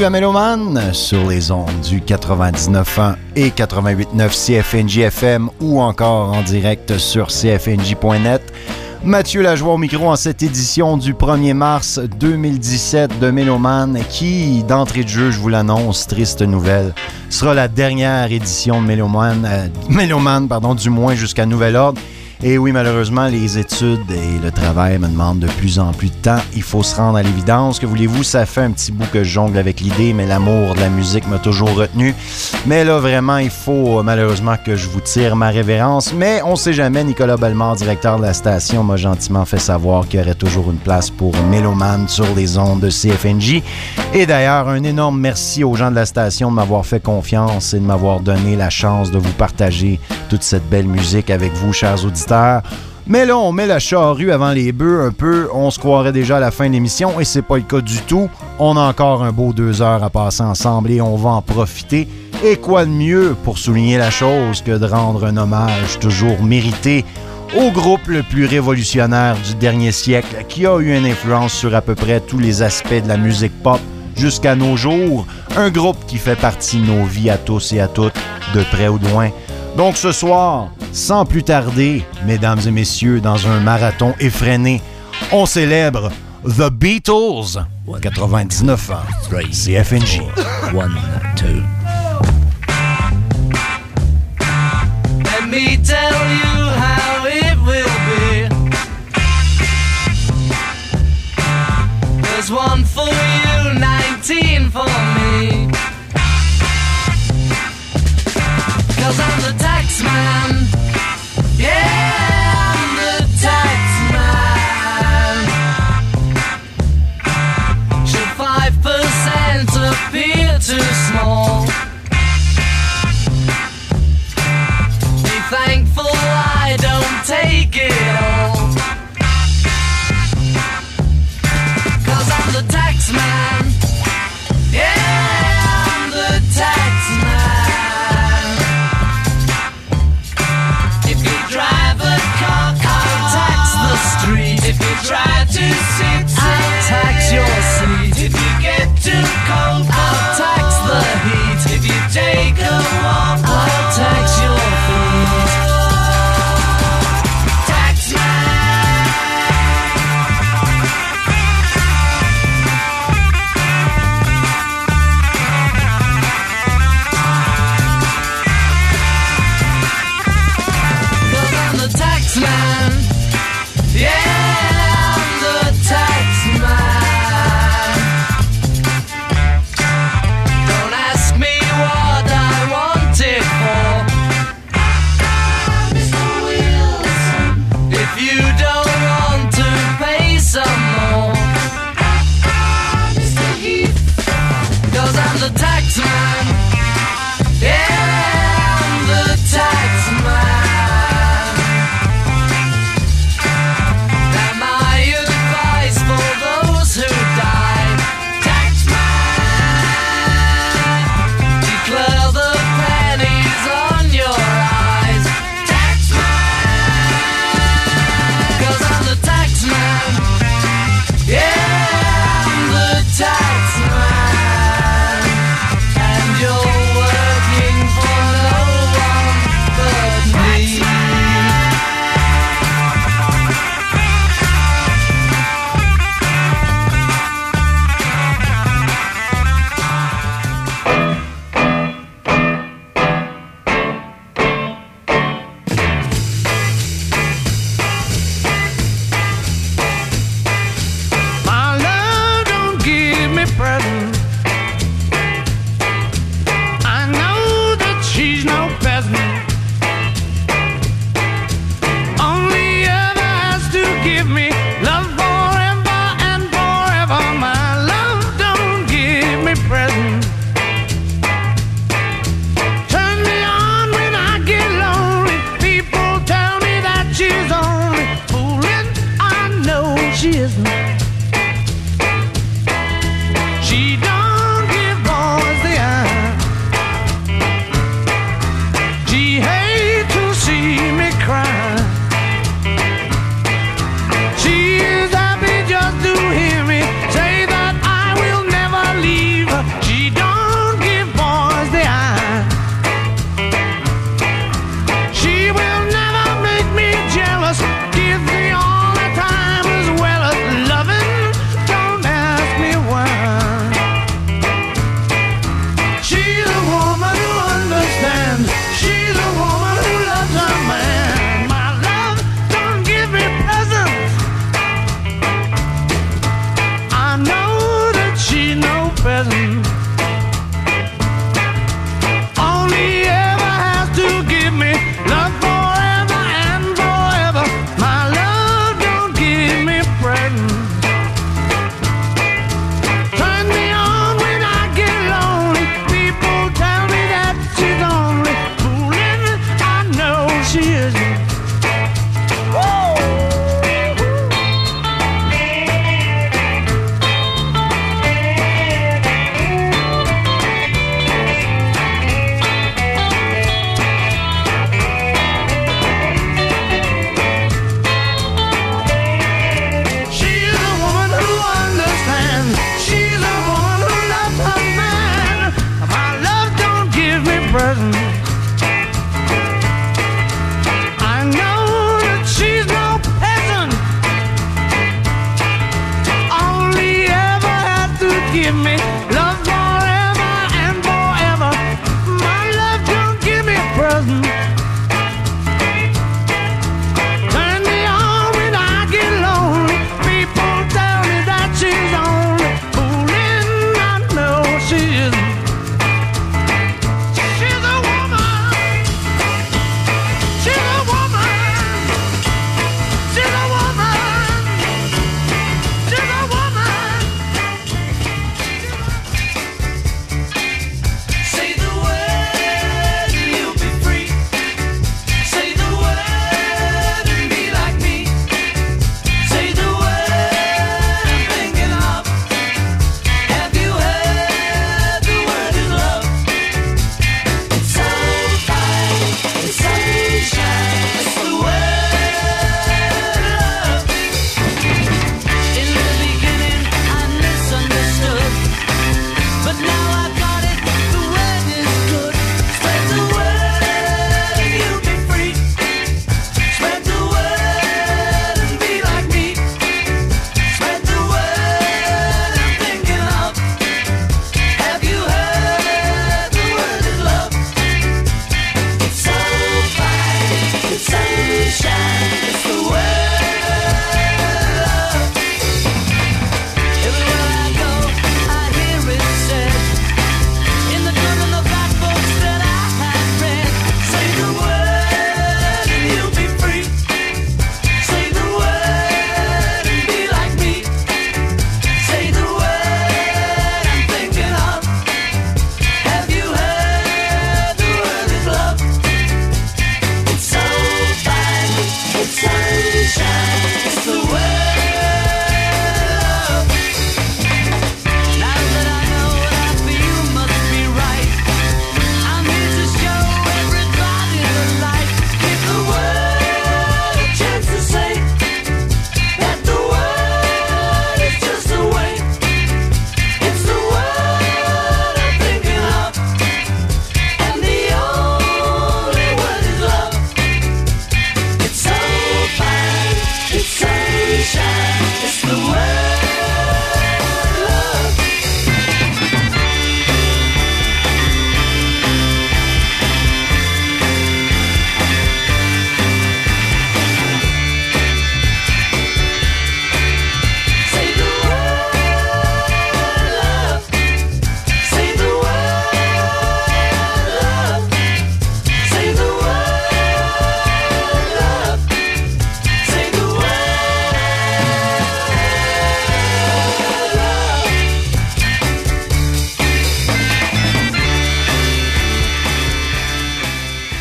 à Méloman sur les ondes du 99.1 et 88.9 CFNJ FM ou encore en direct sur cfnj.net. Mathieu Lajoie au micro en cette édition du 1er mars 2017 de Méloman qui, d'entrée de jeu, je vous l'annonce, triste nouvelle, sera la dernière édition de Méloman, du moins jusqu'à nouvel ordre. Et oui, malheureusement, les études et le travail me demandent de plus en plus de temps. Il faut se rendre à l'évidence. Que voulez-vous, ça fait un petit bout que je jongle avec l'idée, mais l'amour de la musique m'a toujours retenu. Mais là, vraiment, il faut malheureusement que je vous tire ma révérence. Mais on sait jamais, Nicolas Bellemare, directeur de la station, m'a gentiment fait savoir qu'il y aurait toujours une place pour Méloman sur les ondes de CFNJ. Et d'ailleurs, un énorme merci aux gens de la station de m'avoir fait confiance et de m'avoir donné la chance de vous partager toute cette belle musique avec vous, chers auditeurs. Mais là, on met la charrue avant les bœufs un peu. On se croirait déjà à la fin de l'émission et c'est pas le cas du tout. On a encore un beau 2 heures à passer ensemble et on va en profiter. Et quoi de mieux pour souligner la chose que de rendre un hommage toujours mérité au groupe le plus révolutionnaire du dernier siècle qui a eu une influence sur à peu près tous les aspects de la musique pop jusqu'à nos jours. Un groupe qui fait partie de nos vies à tous et à toutes, de près ou de loin. Donc ce soir, sans plus tarder, mesdames et messieurs, dans un marathon effréné, on célèbre The Beatles, 99 ans, CFNJ. 1, 2. Let me tell you how it will be. There's one for you, 19 for me. 'Cause I'm the tax man. Yeah, I'm the tax man. Should 5% appear too small? Be thankful I don't take it all. 'Cause I'm the tax man. Yeah, I'm the tax man. Street. If you try to sit, I'll tax your seat. If you get too cold, I'll tax the heat. If you take a walk, I'll tax your feet. Tax She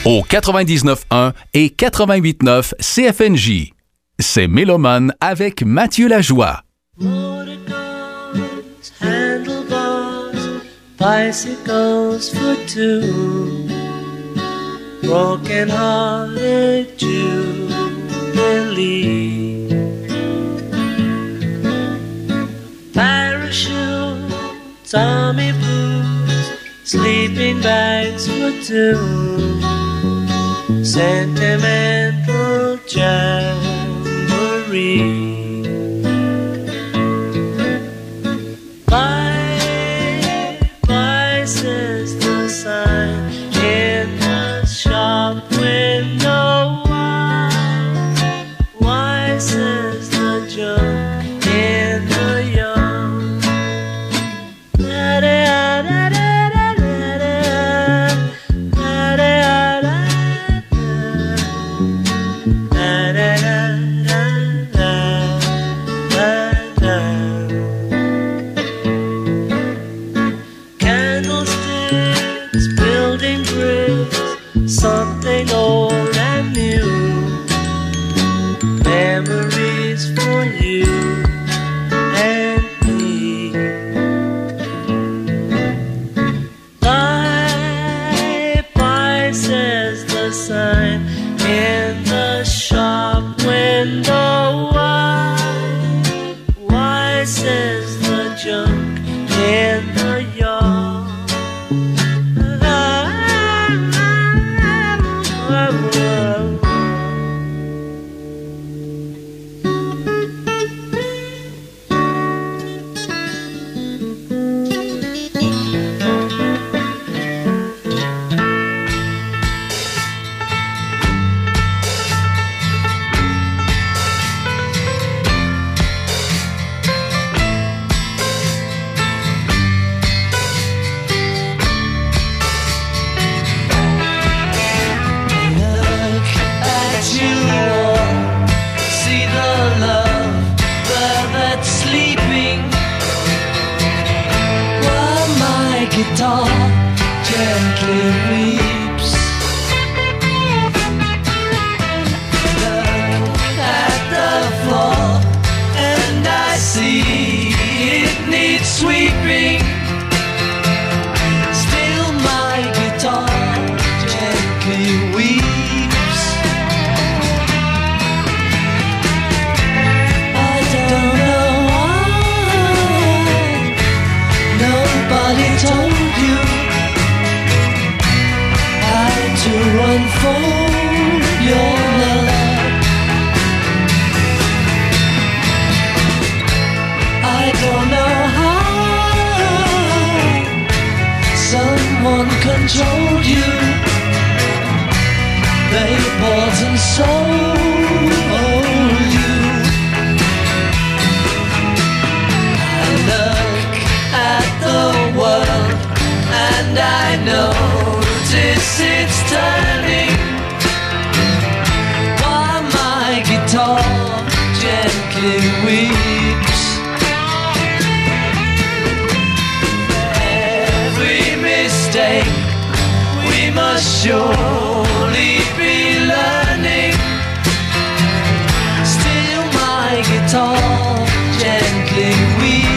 au 99.1 et 88.9 CFNJ. C'est Mélomane avec Mathieu Lajoie. Motorcars, handlebars, bicycles for two, broken-hearted Jubilee. Parachutes, army boots, sleeping bags for two, sentimental jamboree. Bye, bye, says the sign in the shop window. Why, says the junk in the yard. Da da da da da da da da da. Candlesticks, building bricks, something old and new. Memories for you and me. Bye, bye, says the sign in the shop window. Why, says the junk in the yard. Guitar gently weeps. Look at the floor and I see it needs sweeping. Still my guitar gently weeps. I don't know why nobody told you how to unfold your love. I don't know how someone controlled you. They bought and sold you. I look at the world and I notice it's turning. While my guitar gently weeps. Every mistake we must surely be learning. Still my guitar gently weeps.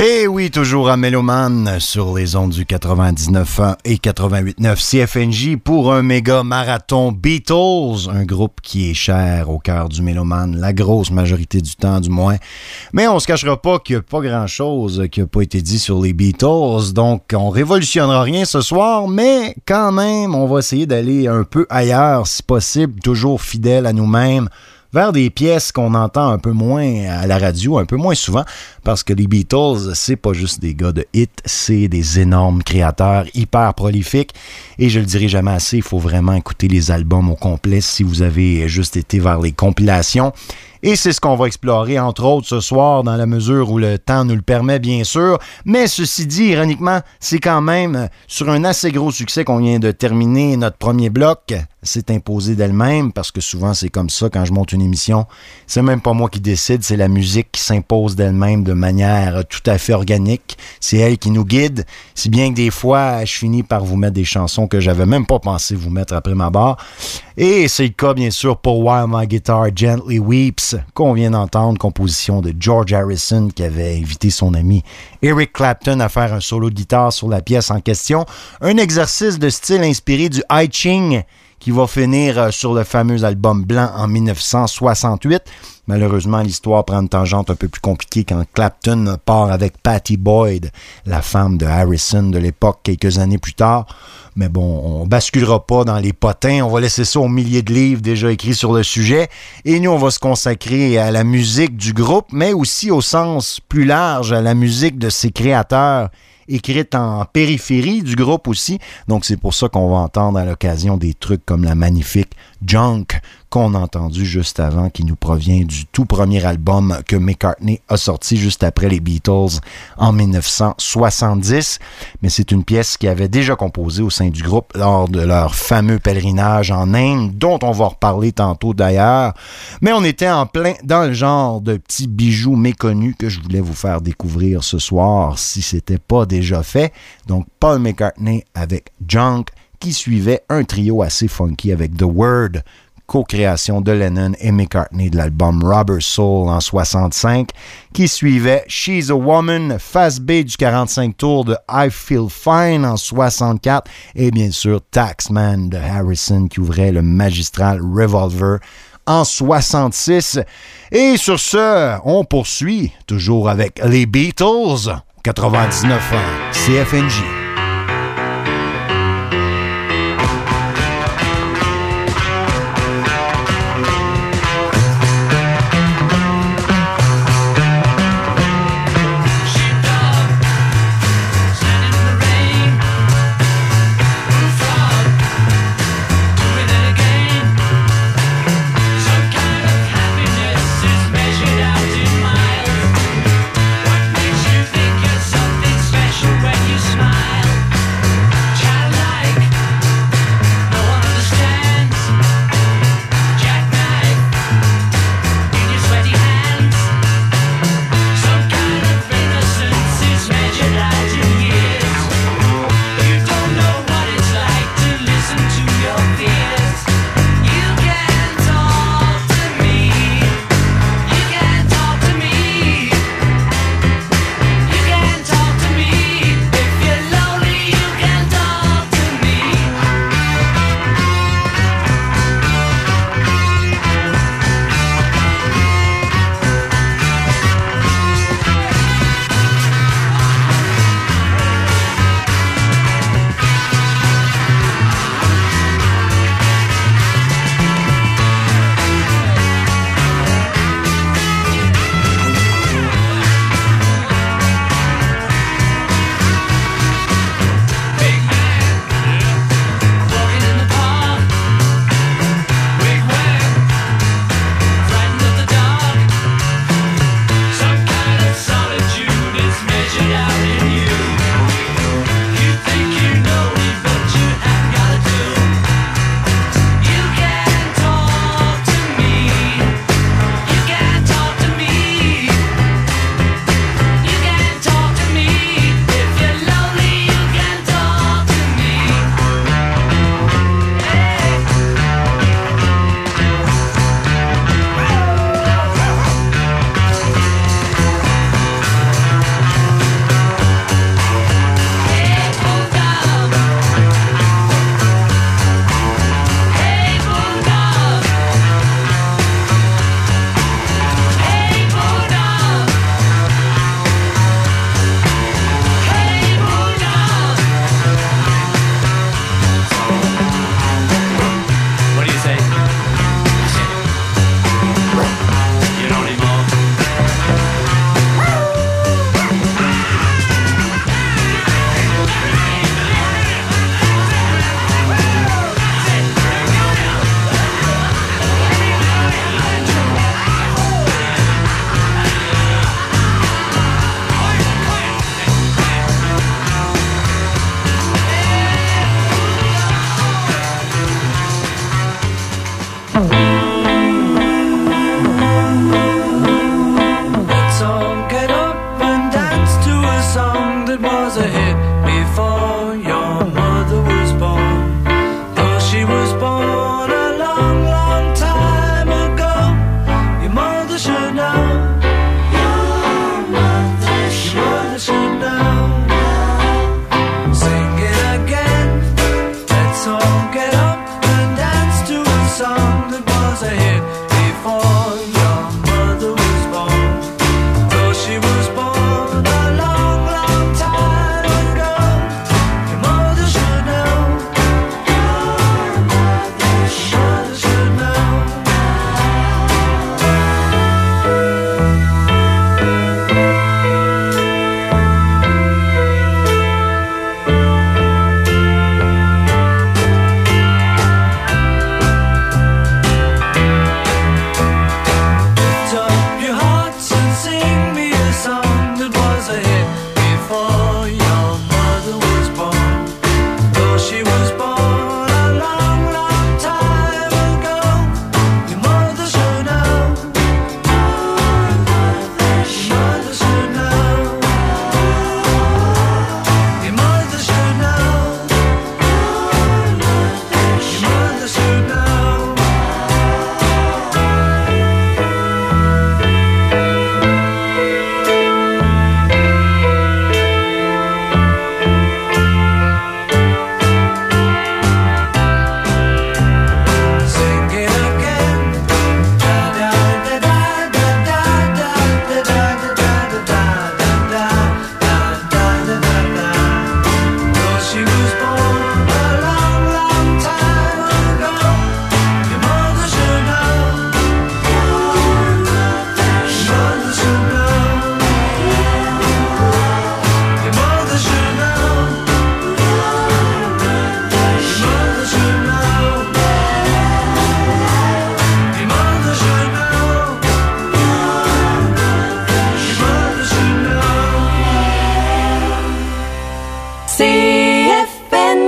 Et oui, toujours à Méloman sur les ondes du 99.1 et 88.9 CFNJ pour un méga marathon Beatles, un groupe qui est cher au cœur du mélomane, la grosse majorité du temps du moins. Mais on se cachera pas qu'il n'y a pas grand-chose qui n'a pas été dit sur les Beatles, donc on révolutionnera rien ce soir, mais quand même, on va essayer d'aller un peu ailleurs si possible, toujours fidèle à nous-mêmes, vers des pièces qu'on entend un peu moins à la radio, un peu moins souvent, parce que les Beatles, c'est pas juste des gars de hits, c'est des énormes créateurs hyper prolifiques, et je le dirai jamais assez, il faut vraiment écouter les albums au complet si vous avez juste été vers les compilations. Et c'est ce qu'on va explorer, entre autres, ce soir, dans la mesure où le temps nous le permet, bien sûr. Mais ceci dit, ironiquement, c'est quand même sur un assez gros succès qu'on vient de terminer notre premier bloc. C'est imposé d'elle-même, parce que souvent, c'est comme ça quand je monte une émission. C'est même pas moi qui décide, c'est la musique qui s'impose d'elle-même de manière tout à fait organique. C'est elle qui nous guide, si bien que des fois, je finis par vous mettre des chansons que j'avais même pas pensé vous mettre après ma barre. Et c'est le cas, bien sûr, pour While My Guitar Gently Weeps, qu'on vient d'entendre, composition de George Harrison, qui avait invité son ami Eric Clapton à faire un solo de guitare sur la pièce en question. Un exercice de style inspiré du I Ching, qui va finir sur le fameux album blanc en 1968. Malheureusement, l'histoire prend une tangente un peu plus compliquée quand Clapton part avec Pattie Boyd, la femme de Harrison de l'époque, quelques années plus tard. Mais bon, on basculera pas dans les potins, on va laisser ça aux milliers de livres déjà écrits sur le sujet. Et nous, on va se consacrer à la musique du groupe, mais aussi au sens plus large, à la musique de ses créateurs, écrite en périphérie du groupe aussi. Donc, c'est pour ça qu'on va entendre à l'occasion des trucs comme la magnifique Junk qu'on a entendu juste avant, qui nous provient du tout premier album que McCartney a sorti juste après les Beatles en 1970. Mais c'est une pièce qui avait déjà composé au sein du groupe lors de leur fameux pèlerinage en Inde, dont on va reparler tantôt d'ailleurs. Mais on était en plein dans le genre de petits bijoux méconnus que je voulais vous faire découvrir ce soir, si c'était pas déjà fait. Donc, Paul McCartney avec Junk, qui suivait un trio assez funky avec The Word, co-création de Lennon et McCartney de l'album Rubber Soul en 65, qui suivait She's a Woman, Fast B du 45 tours de I Feel Fine en 64, et bien sûr Taxman de Harrison qui ouvrait le magistral Revolver en 66. Et sur ce, on poursuit toujours avec les Beatles, 99 ans, CFNJ. When you smile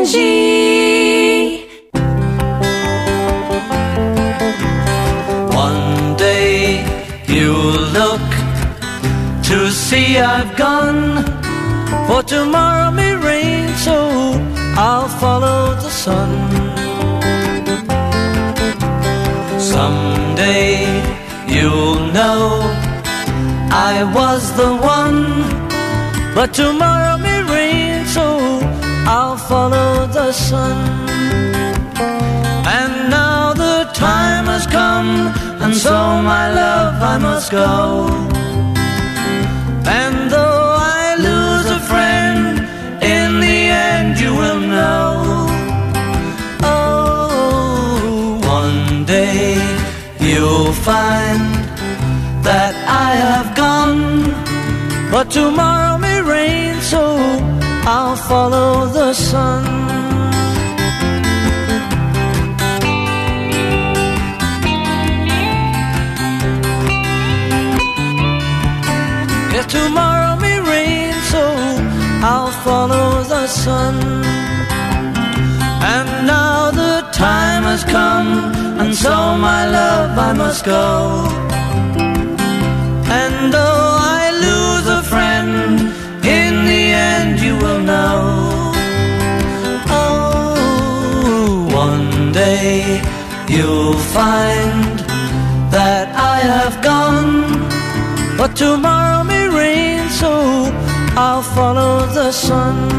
One day you'll look to see I've gone, for tomorrow may rain, so I'll follow the sun. Someday you'll know I was the one, but tomorrow may rain, so I'll follow the sun. And now the time has come, and so my love I must go. And though I lose a friend, in the end you will know. Oh, one day you'll find that I have gone, but tomorrow may rain, so I'll follow the sun. Yes, tomorrow may rain, so I'll follow the sun. And now the time has come, and so my love I must go. And though I lose a friend, in the end you will know. Oh, one day you'll find that I have gone, but tomorrow may rain, so I'll follow the sun.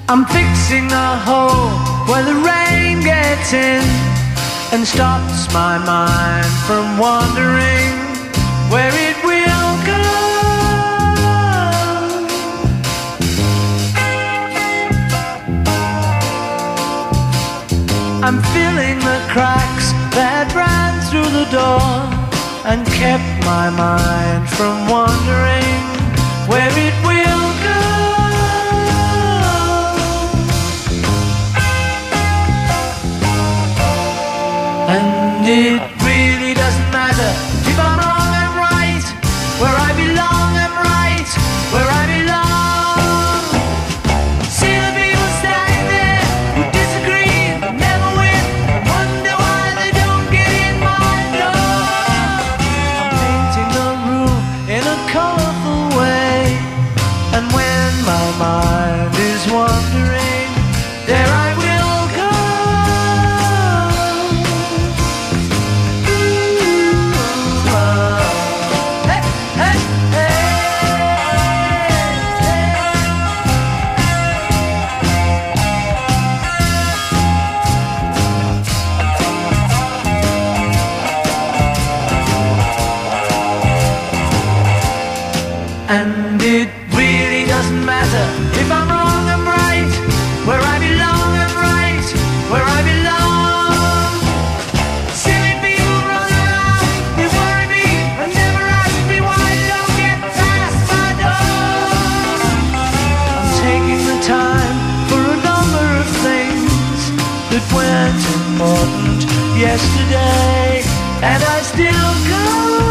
I'm fixing a hole where the rain gets in and stops my mind from wandering where it will go. I'm filling the cracks that ran through the door and kept my mind from wandering where it will go. And it really doesn't matter if I'm wrong, I'm right. Where I belong, I'm right. Where I belong. See the people standing there who disagree, who never win, and wonder why they don't get in my door. I'm painting a room in a colorful way, and when my mind is wandering, there I will go. And it really doesn't matter if I'm wrong, I'm right. Where I belong, I'm right. Where I belong. Silly people run around, they worry me and never ask me why they don't get past my door. I'm taking the time for a number of things that weren't important yesterday, and I still go.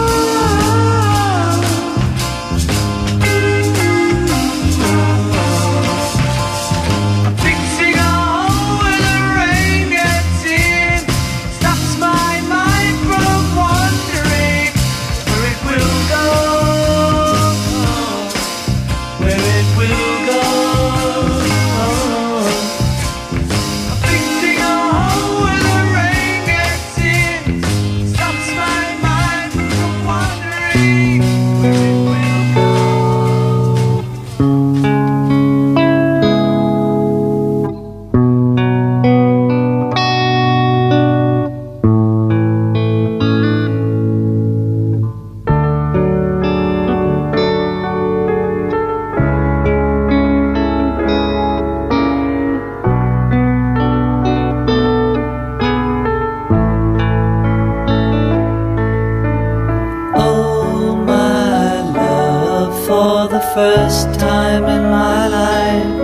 First time in my life,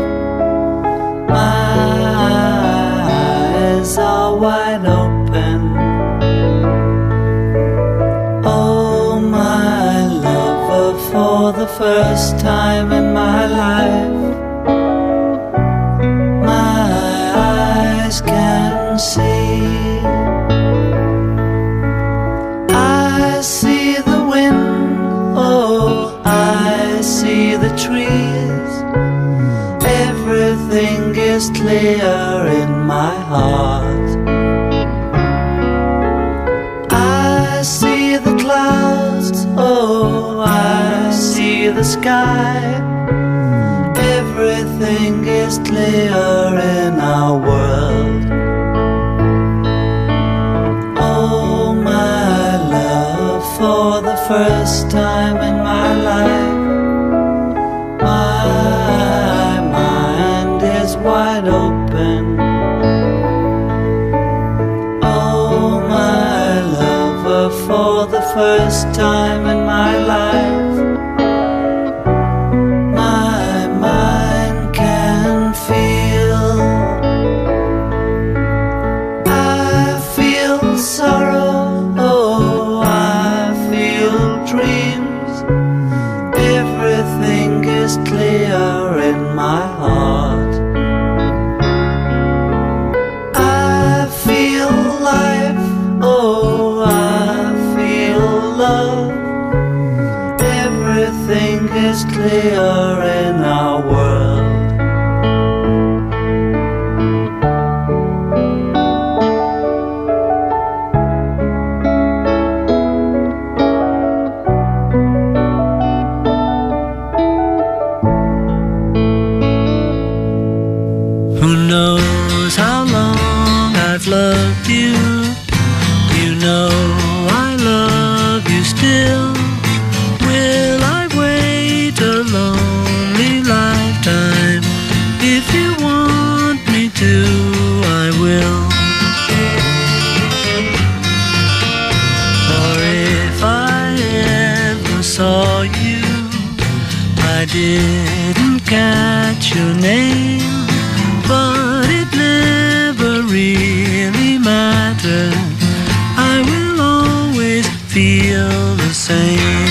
my eyes are wide open. Oh, my lover, for the first time in my life, my eyes can see. I see the wind, oh, I see the trees. Everything is clear in my heart. I see the clouds, oh, I see the sky. Everything is clear in our world. Oh, my love, for the first time in my life, my mind is wide open. Oh, my lover, for the first time in my life, my mind can feel. I feel sorrow, oh, I feel dreams. Everything is clear in my heart. I feel life, oh, I feel love. Everything is clear in our world. didn't catch your name, but it never really mattered. I will always feel the same.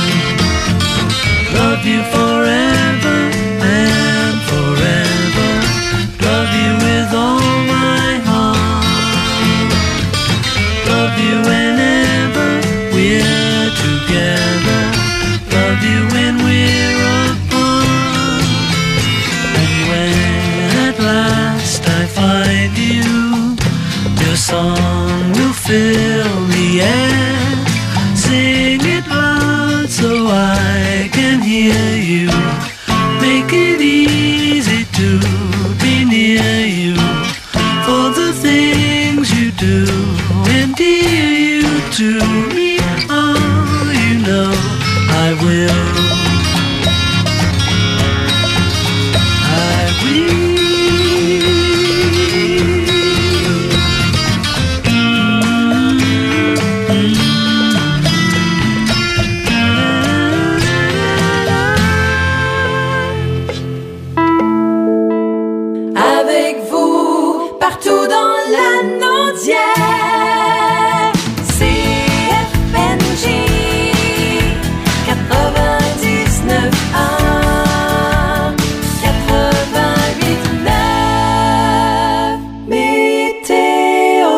Love you forever and forever. Love you with all my heart. Love you whenever we're together. Love you when we're apart. And when at last I find you, your song will fill the air. Sing it loud so I can hear you. Make it easy to be near you. For the things you do endear you to me. Oh, you know I will. I will. Avec vous, partout dans la Naudière, CFNJ 99.1, 88.9, météo.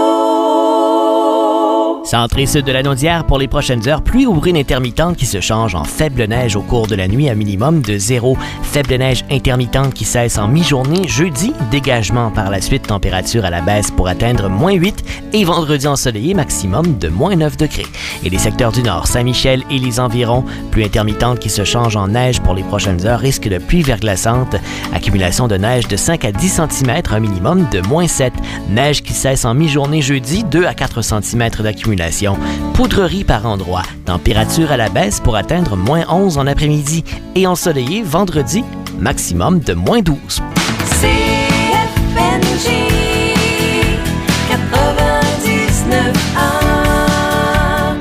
Centrée sud de la Naudière pour les prochaines heures, pluie ou bruine intermittente qui se change en faible neige au cours de la nuit à minimum de 0. Faible neige intermittente qui cesse en mi-journée jeudi. Dégagement par la suite, température à la baisse pour atteindre -8. Et vendredi ensoleillé, maximum de -9 degrés. Et les secteurs du nord, Saint-Michel et les environs, pluie intermittente qui se change en neige pour les prochaines heures. Risque de pluie verglaçante. Accumulation de neige de 5 à 10 cm, un minimum de -7. Neige qui cesse en mi-journée jeudi, 2 à 4 cm d'accumulation. Poudrerie par endroits. Température à la baisse pour atteindre -11 en après-midi. Et ensoleillé vendredi, maximum de -12. CFNJ 99.1,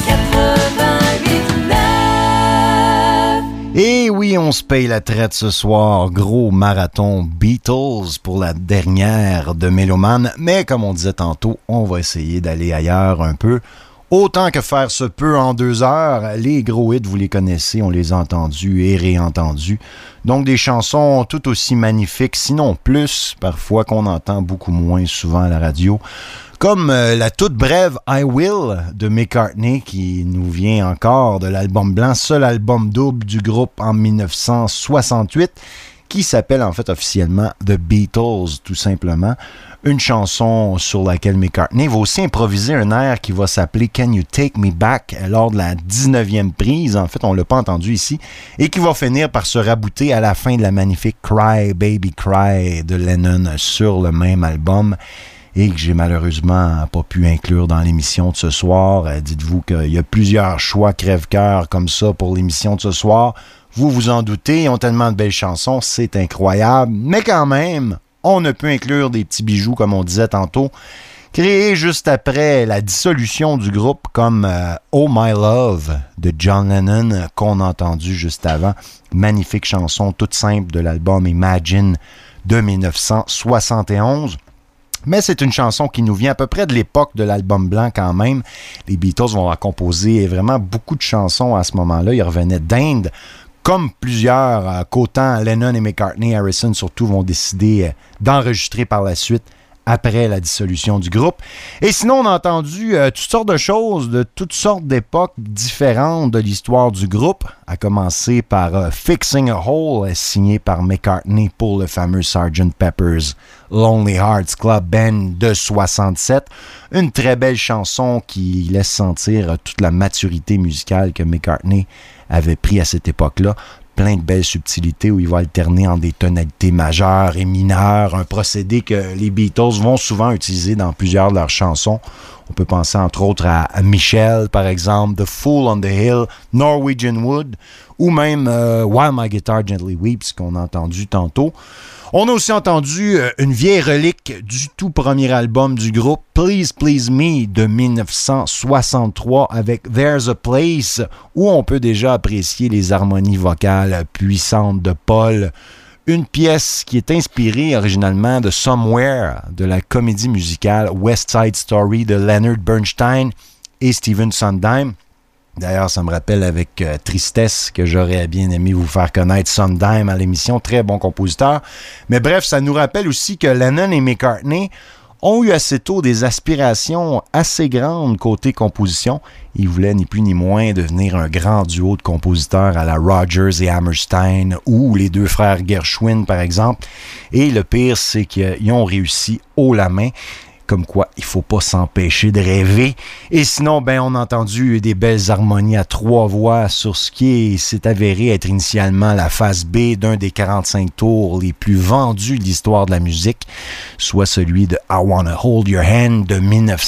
88.9. Et oui, on se paye la traite ce soir. Gros marathon Beatles pour la dernière de Méloman. Mais comme on disait tantôt, on va essayer d'aller ailleurs un peu. Autant que faire se peut en 2 heures. Les gros hits, vous les connaissez, on les a entendus et réentendus. Donc des chansons tout aussi magnifiques, sinon plus, parfois qu'on entend beaucoup moins souvent à la radio. Comme la toute brève I Will de McCartney qui nous vient encore de l'album blanc, seul album double du groupe en 1968, qui s'appelle en fait officiellement The Beatles, tout simplement. Une chanson sur laquelle McCartney va aussi improviser un air qui va s'appeler Can You Take Me Back lors de la 19e prise. En fait, on ne l'a pas entendu ici. Et qui va finir par se rabouter à la fin de la magnifique Cry Baby Cry de Lennon sur le même album. Et que j'ai malheureusement pas pu inclure dans l'émission de ce soir. Dites-vous qu'il y a plusieurs choix crève-cœur comme ça pour l'émission de ce soir. Vous vous en doutez, ils ont tellement de belles chansons, c'est incroyable. Mais quand même, on ne peut inclure des petits bijoux, comme on disait tantôt, créés juste après la dissolution du groupe, comme Oh My Love de John Lennon, qu'on a entendu juste avant. Magnifique chanson, toute simple de l'album Imagine de 1971. Mais c'est une chanson qui nous vient à peu près de l'époque de l'album blanc quand même. Les Beatles vont composer vraiment beaucoup de chansons à ce moment-là. Ils revenaient d'Inde, comme plusieurs, qu'autant Lennon et McCartney, Harrison surtout, vont décider d'enregistrer par la suite après la dissolution du groupe. Et sinon, on a entendu toutes sortes de choses de toutes sortes d'époques différentes de l'histoire du groupe, à commencer par Fixing a Hole, signé par McCartney pour le fameux Sgt. Pepper's Lonely Hearts Club Band de 67. Une très belle chanson qui laisse sentir toute la maturité musicale que McCartney avait pris à cette époque-là. Plein de belles subtilités où il va alterner en des tonalités majeures et mineures, un procédé que les Beatles vont souvent utiliser dans plusieurs de leurs chansons. On peut penser entre autres à Michelle, par exemple, The Fool on the Hill, Norwegian Wood, ou même While My Guitar Gently Weeps, qu'on a entendu tantôt. On a aussi entendu une vieille relique du tout premier album du groupe, Please Please Me, de 1963, avec There's a Place, où on peut déjà apprécier les harmonies vocales puissantes de Paul. Une pièce qui est inspirée originalement de Somewhere, de la comédie musicale West Side Story de Leonard Bernstein et Stephen Sondheim. D'ailleurs, ça me rappelle avec tristesse que j'aurais bien aimé vous faire connaître Sondheim à l'émission, très bon compositeur. Mais bref, ça nous rappelle aussi que Lennon et McCartney ont eu assez tôt des aspirations assez grandes côté composition. Ils voulaient ni plus ni moins devenir un grand duo de compositeurs à la Rodgers et Hammerstein ou les deux frères Gershwin, par exemple. Et le pire, c'est qu'ils ont réussi haut la main. Comme quoi, il ne faut pas s'empêcher de rêver. Et sinon, on a entendu des belles harmonies à 3 voix sur ce qui s'est avéré être initialement la phase B d'un des 45 tours les plus vendus de l'histoire de la musique, soit celui de I Wanna Hold Your Hand de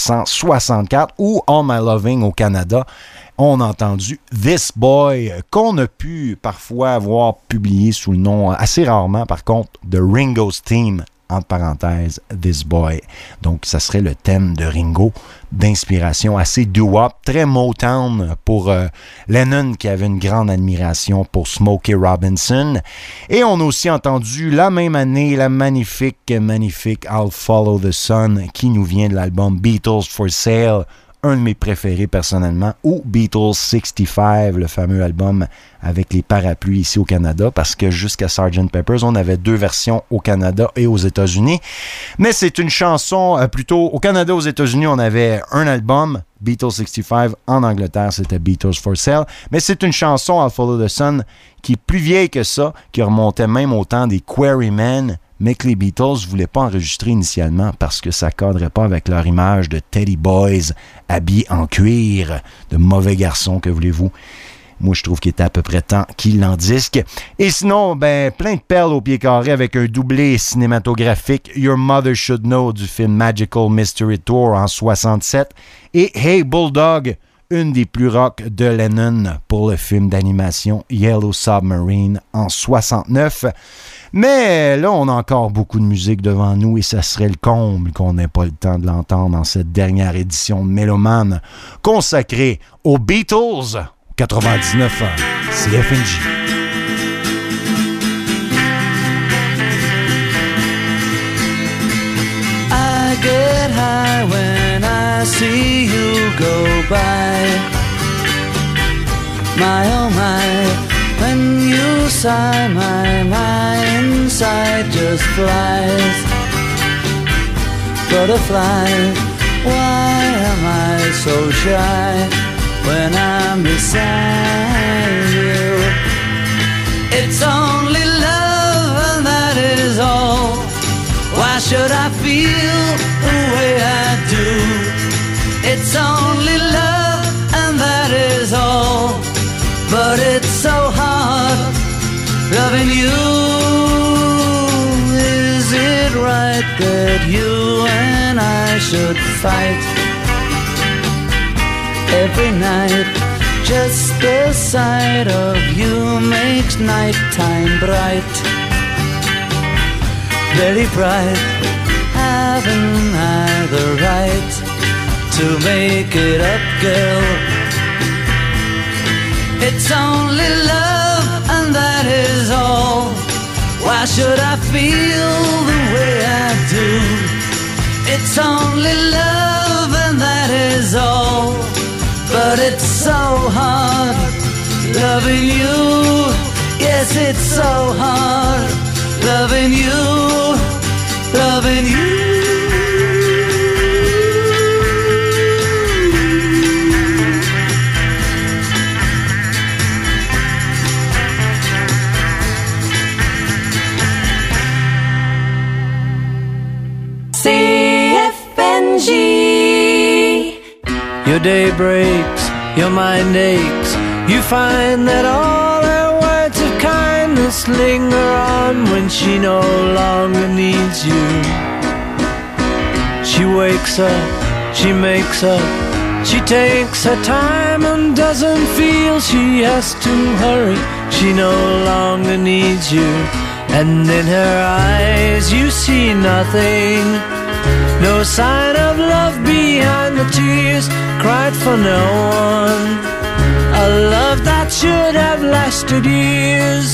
1964 ou All My Loving au Canada. On a entendu This Boy, qu'on a pu parfois voir publié sous le nom, assez rarement par contre, de Ringo's Theme, entre parenthèses, This Boy. Donc, ça serait le thème de Ringo, d'inspiration assez doo-wop, très Motown pour Lennon, qui avait une grande admiration pour Smokey Robinson. Et on a aussi entendu la même année la magnifique I'll Follow the Sun, qui nous vient de l'album Beatles for Sale, un de mes préférés personnellement, ou Beatles 65, le fameux album avec les parapluies ici au Canada, parce que jusqu'à Sgt. Pepper's, on avait 2 versions au Canada et aux États-Unis. Mais c'est une chanson, plutôt au Canada, aux États-Unis, on avait un album, Beatles 65, en Angleterre, c'était Beatles for Sale. Mais c'est une chanson, I'll Follow the Sun, qui est plus vieille que ça, qui remontait même au temps des Quarrymen, mais que les Beatles ne voulaient pas enregistrer initialement parce que ça ne cadrait pas avec leur image de Teddy Boys habillés en cuir, de mauvais garçons, que voulez-vous. Moi, je trouve qu'il était à peu près temps qu'il l'en disque. Et sinon, plein de perles au pied carré avec un doublé cinématographique Your Mother Should Know du film Magical Mystery Tour en 67 et Hey Bulldog, une des plus rock de Lennon pour le film d'animation Yellow Submarine en 69. Mais là, on a encore beaucoup de musique devant nous et ça serait le comble qu'on n'ait pas le temps de l'entendre dans cette dernière édition de Mélomane consacrée aux Beatles 99 ans, CFNJ. I get high when I see you go by. My oh my, when you sigh, my inside just flies. Butterfly, why am I so shy when I'm beside you? It's only love and that is all. Why should I feel the way I do? It's only love and that is all. But it's so hard loving you. Is it right that you and I should fight every night? Just the sight of you makes nighttime bright, very bright. Haven't I the right to make it up, girl? It's only love and that is all. Why should I feel the way I do? It's only love and that is all. But it's so hard loving you. Yes, it's so hard loving you, loving you. CFNG. Your day breaks, your mind aches. You find that all her words of kindness linger on when she no longer needs you. She wakes up, she makes up. She takes her time and doesn't feel she has to hurry. She no longer needs you, and in her eyes you see nothing. No sign of love behind the tears cried for no one. A love that should have lasted years.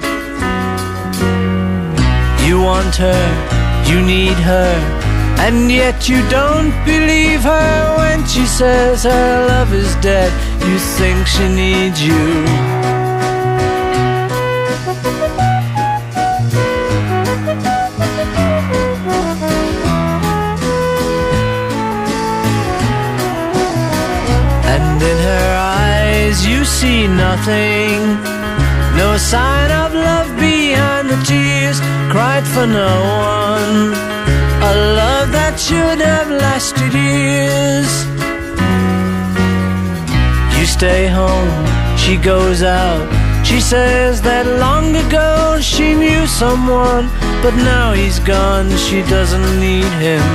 You want her, you need her, and yet you don't believe her when she says her love is dead. You think she needs you. And in her eyes you see nothing. No sign of love behind the tears cried for no one. A love that should have lasted years. You stay home, she goes out. She says that long ago she knew someone, but now he's gone, she doesn't need him.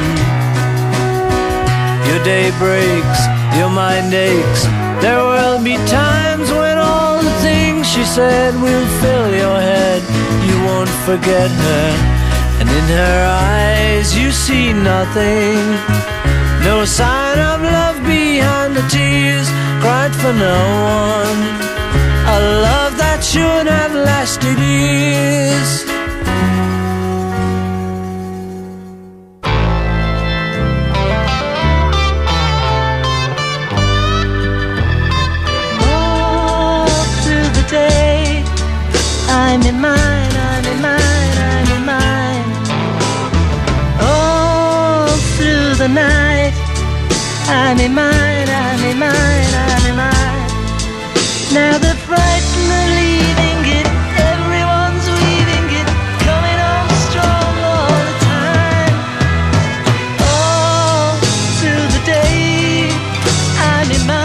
Your day breaks, your mind aches. There will be times when all the things she said will fill your head. You won't forget her, and in her eyes you see nothing. No sign of love behind the tears cried for no one. A love that should have lasted years. I'm in mine, I'm in mine, I'm in mine. All through the night, I'm in mine, I'm in mine, I'm in mine. Now the frightened are leaving it, everyone's weaving it, coming on strong all the time. All through the day, I'm in mine.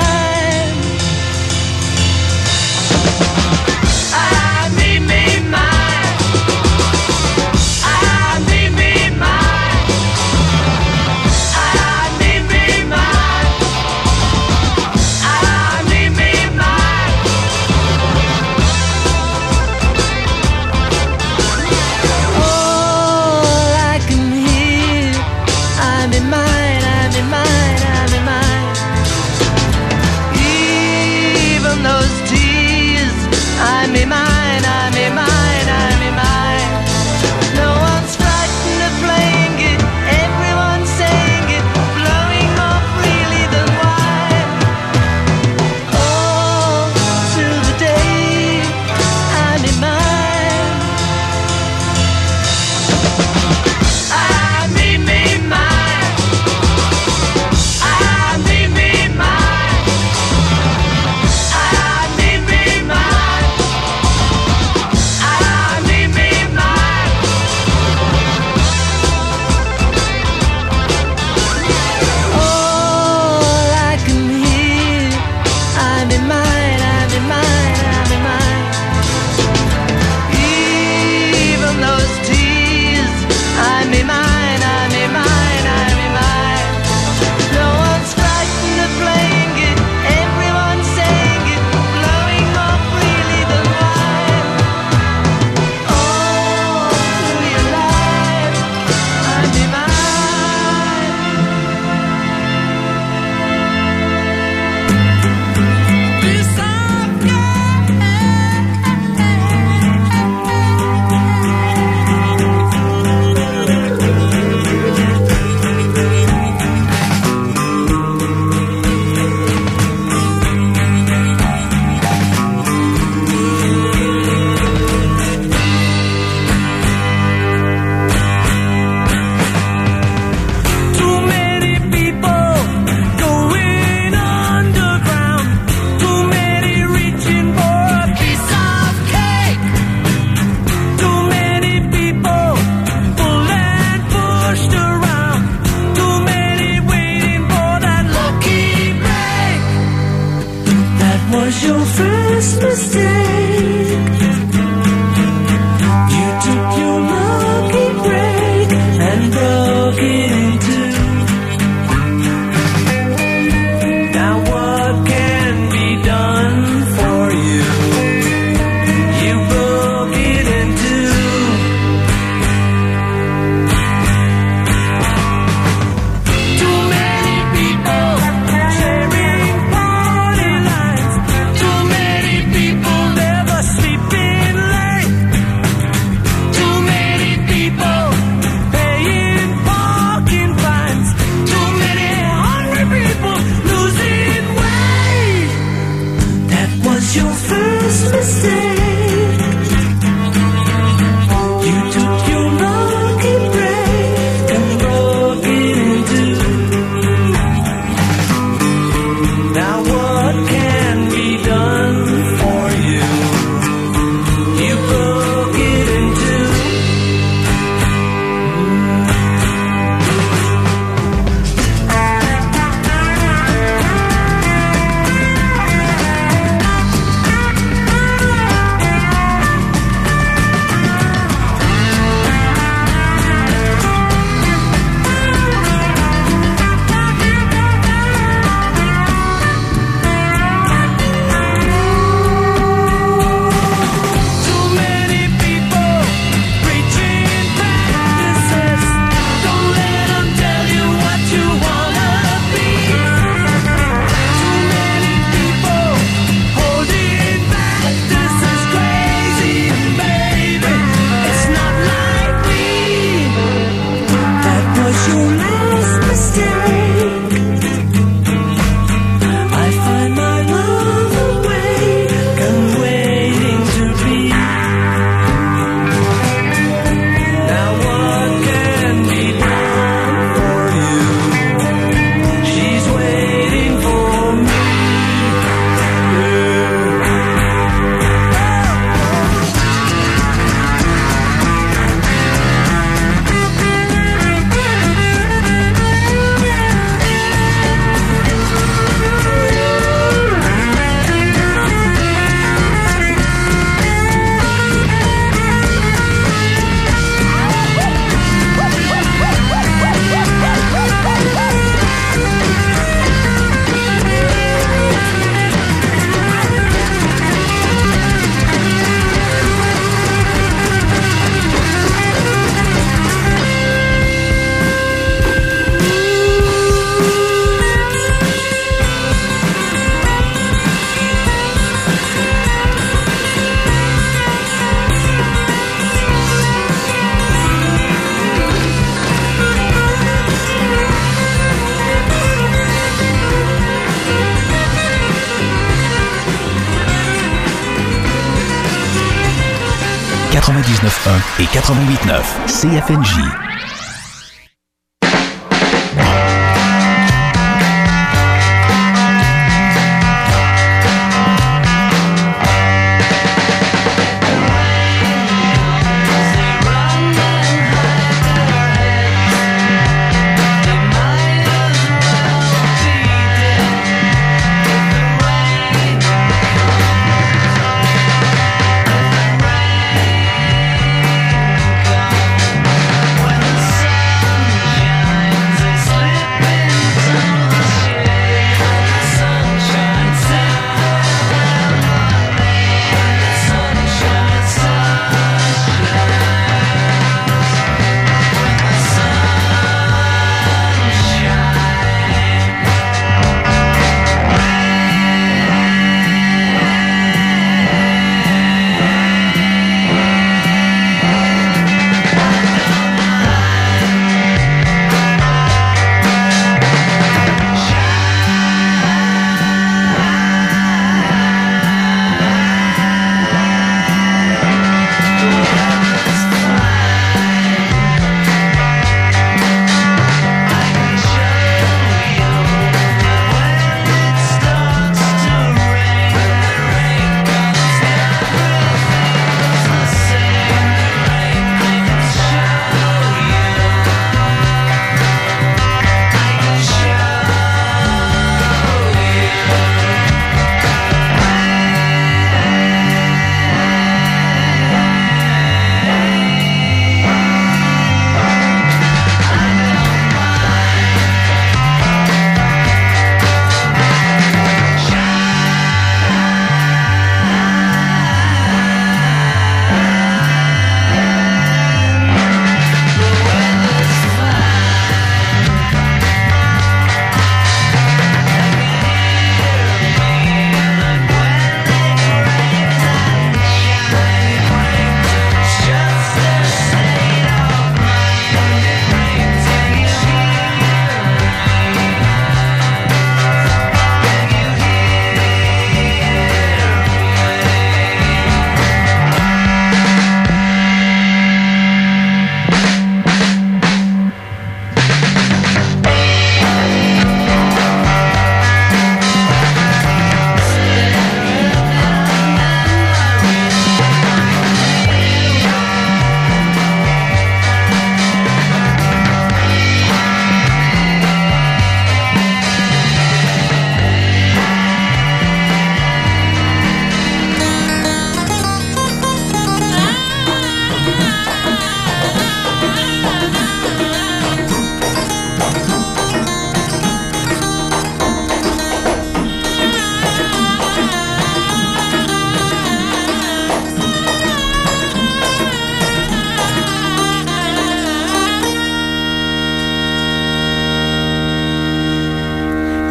99.1 et 88.9 CFNJ. When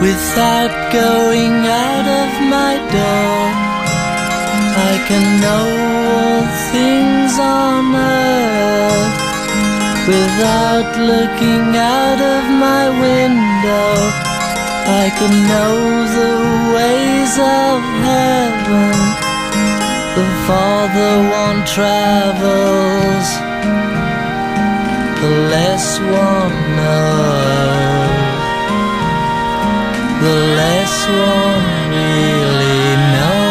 Without going out of my door, I can know all things on earth. Without looking out of my window, I can know the ways of heaven. The farther one travels, the less one knows, the less one really knows.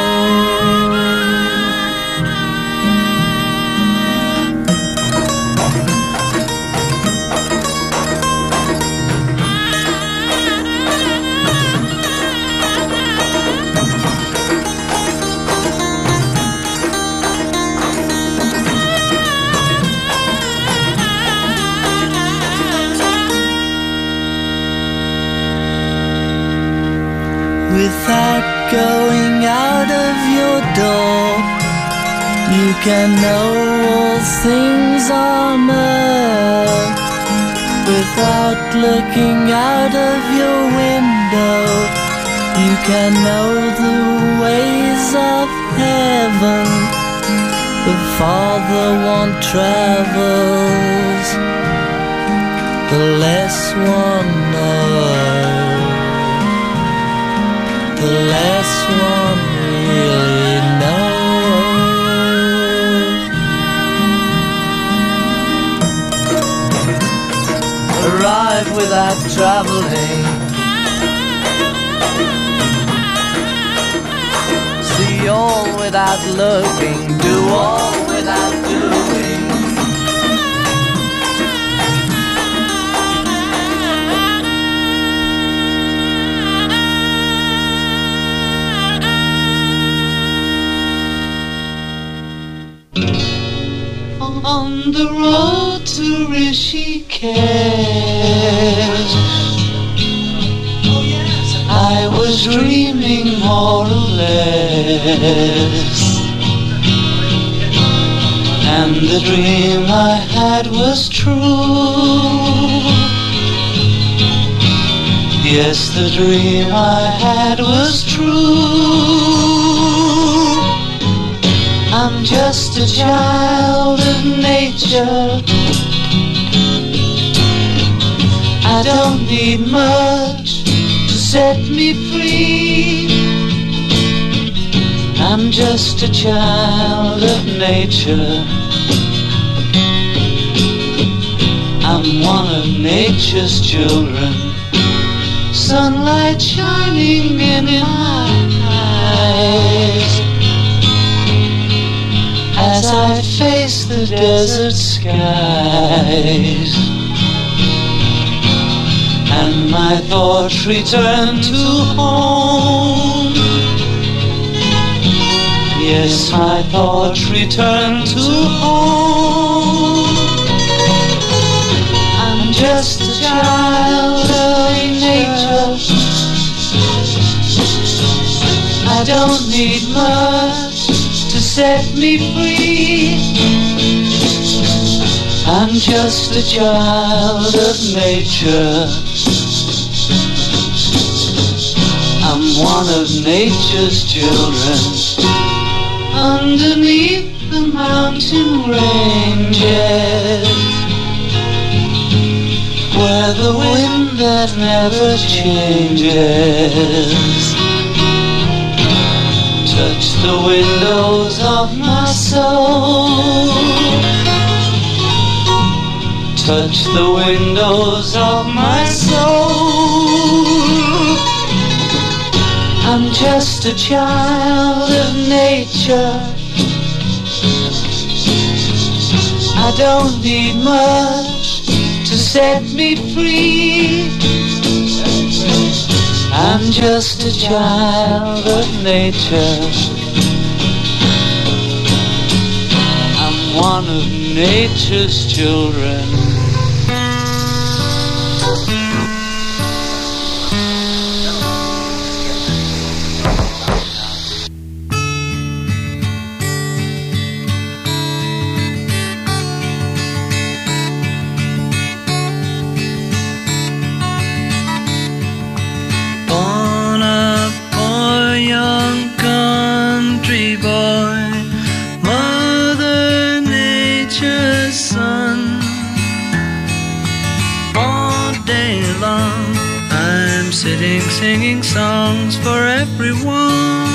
Without going out of your door, you can know all things on earth. Without looking out of your window, you can know the ways of heaven. The farther one travels, the less one knows, the less one really knows. Arrive without traveling, see all without looking, do all without doing. On the road to Rishikesh, I was dreaming more or less, and the dream I had was true. Yes, the dream I had was true. I'm just a child of nature. I don't need much to set me free. I'm just a child of nature. I'm one of nature's children. Sunlight shining in my eyes as I face the desert skies, and my thoughts return to home. Yes, my thoughts return to home. I'm just a child of nature. I don't need much to set me free. I'm just a child of nature. I'm one of nature's children. Underneath the mountain ranges, where the wind that never changes touch the windows of my soul, touch the windows of my soul. I'm just a child of nature. I don't need much to set me free. I'm just a child of nature. I'm one of nature's children. singing songs for everyone.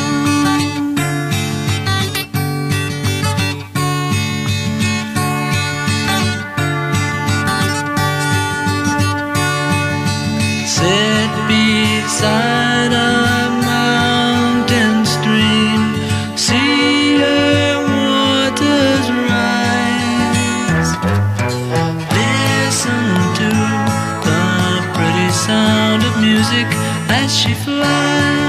Sit beside a mountain stream, see her waters rise. Listen to the pretty sound of music as she flies.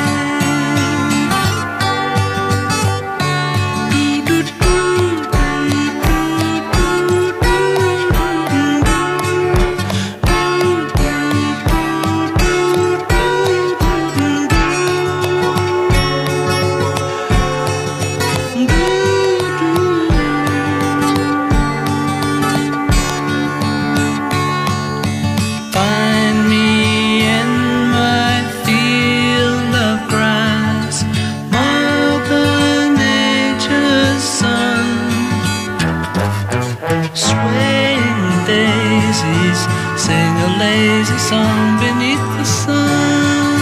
Find me in my field of grass, Mother Nature's son. Swaying daisies, sing a lazy song beneath the sun.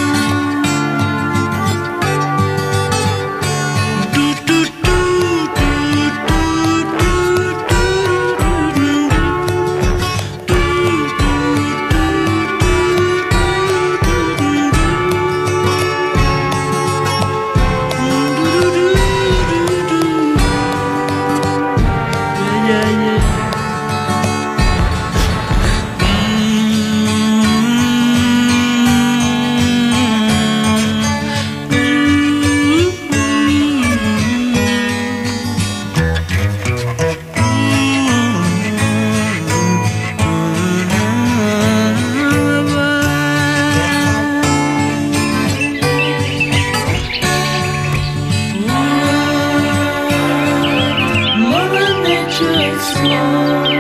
Mother Nature's song.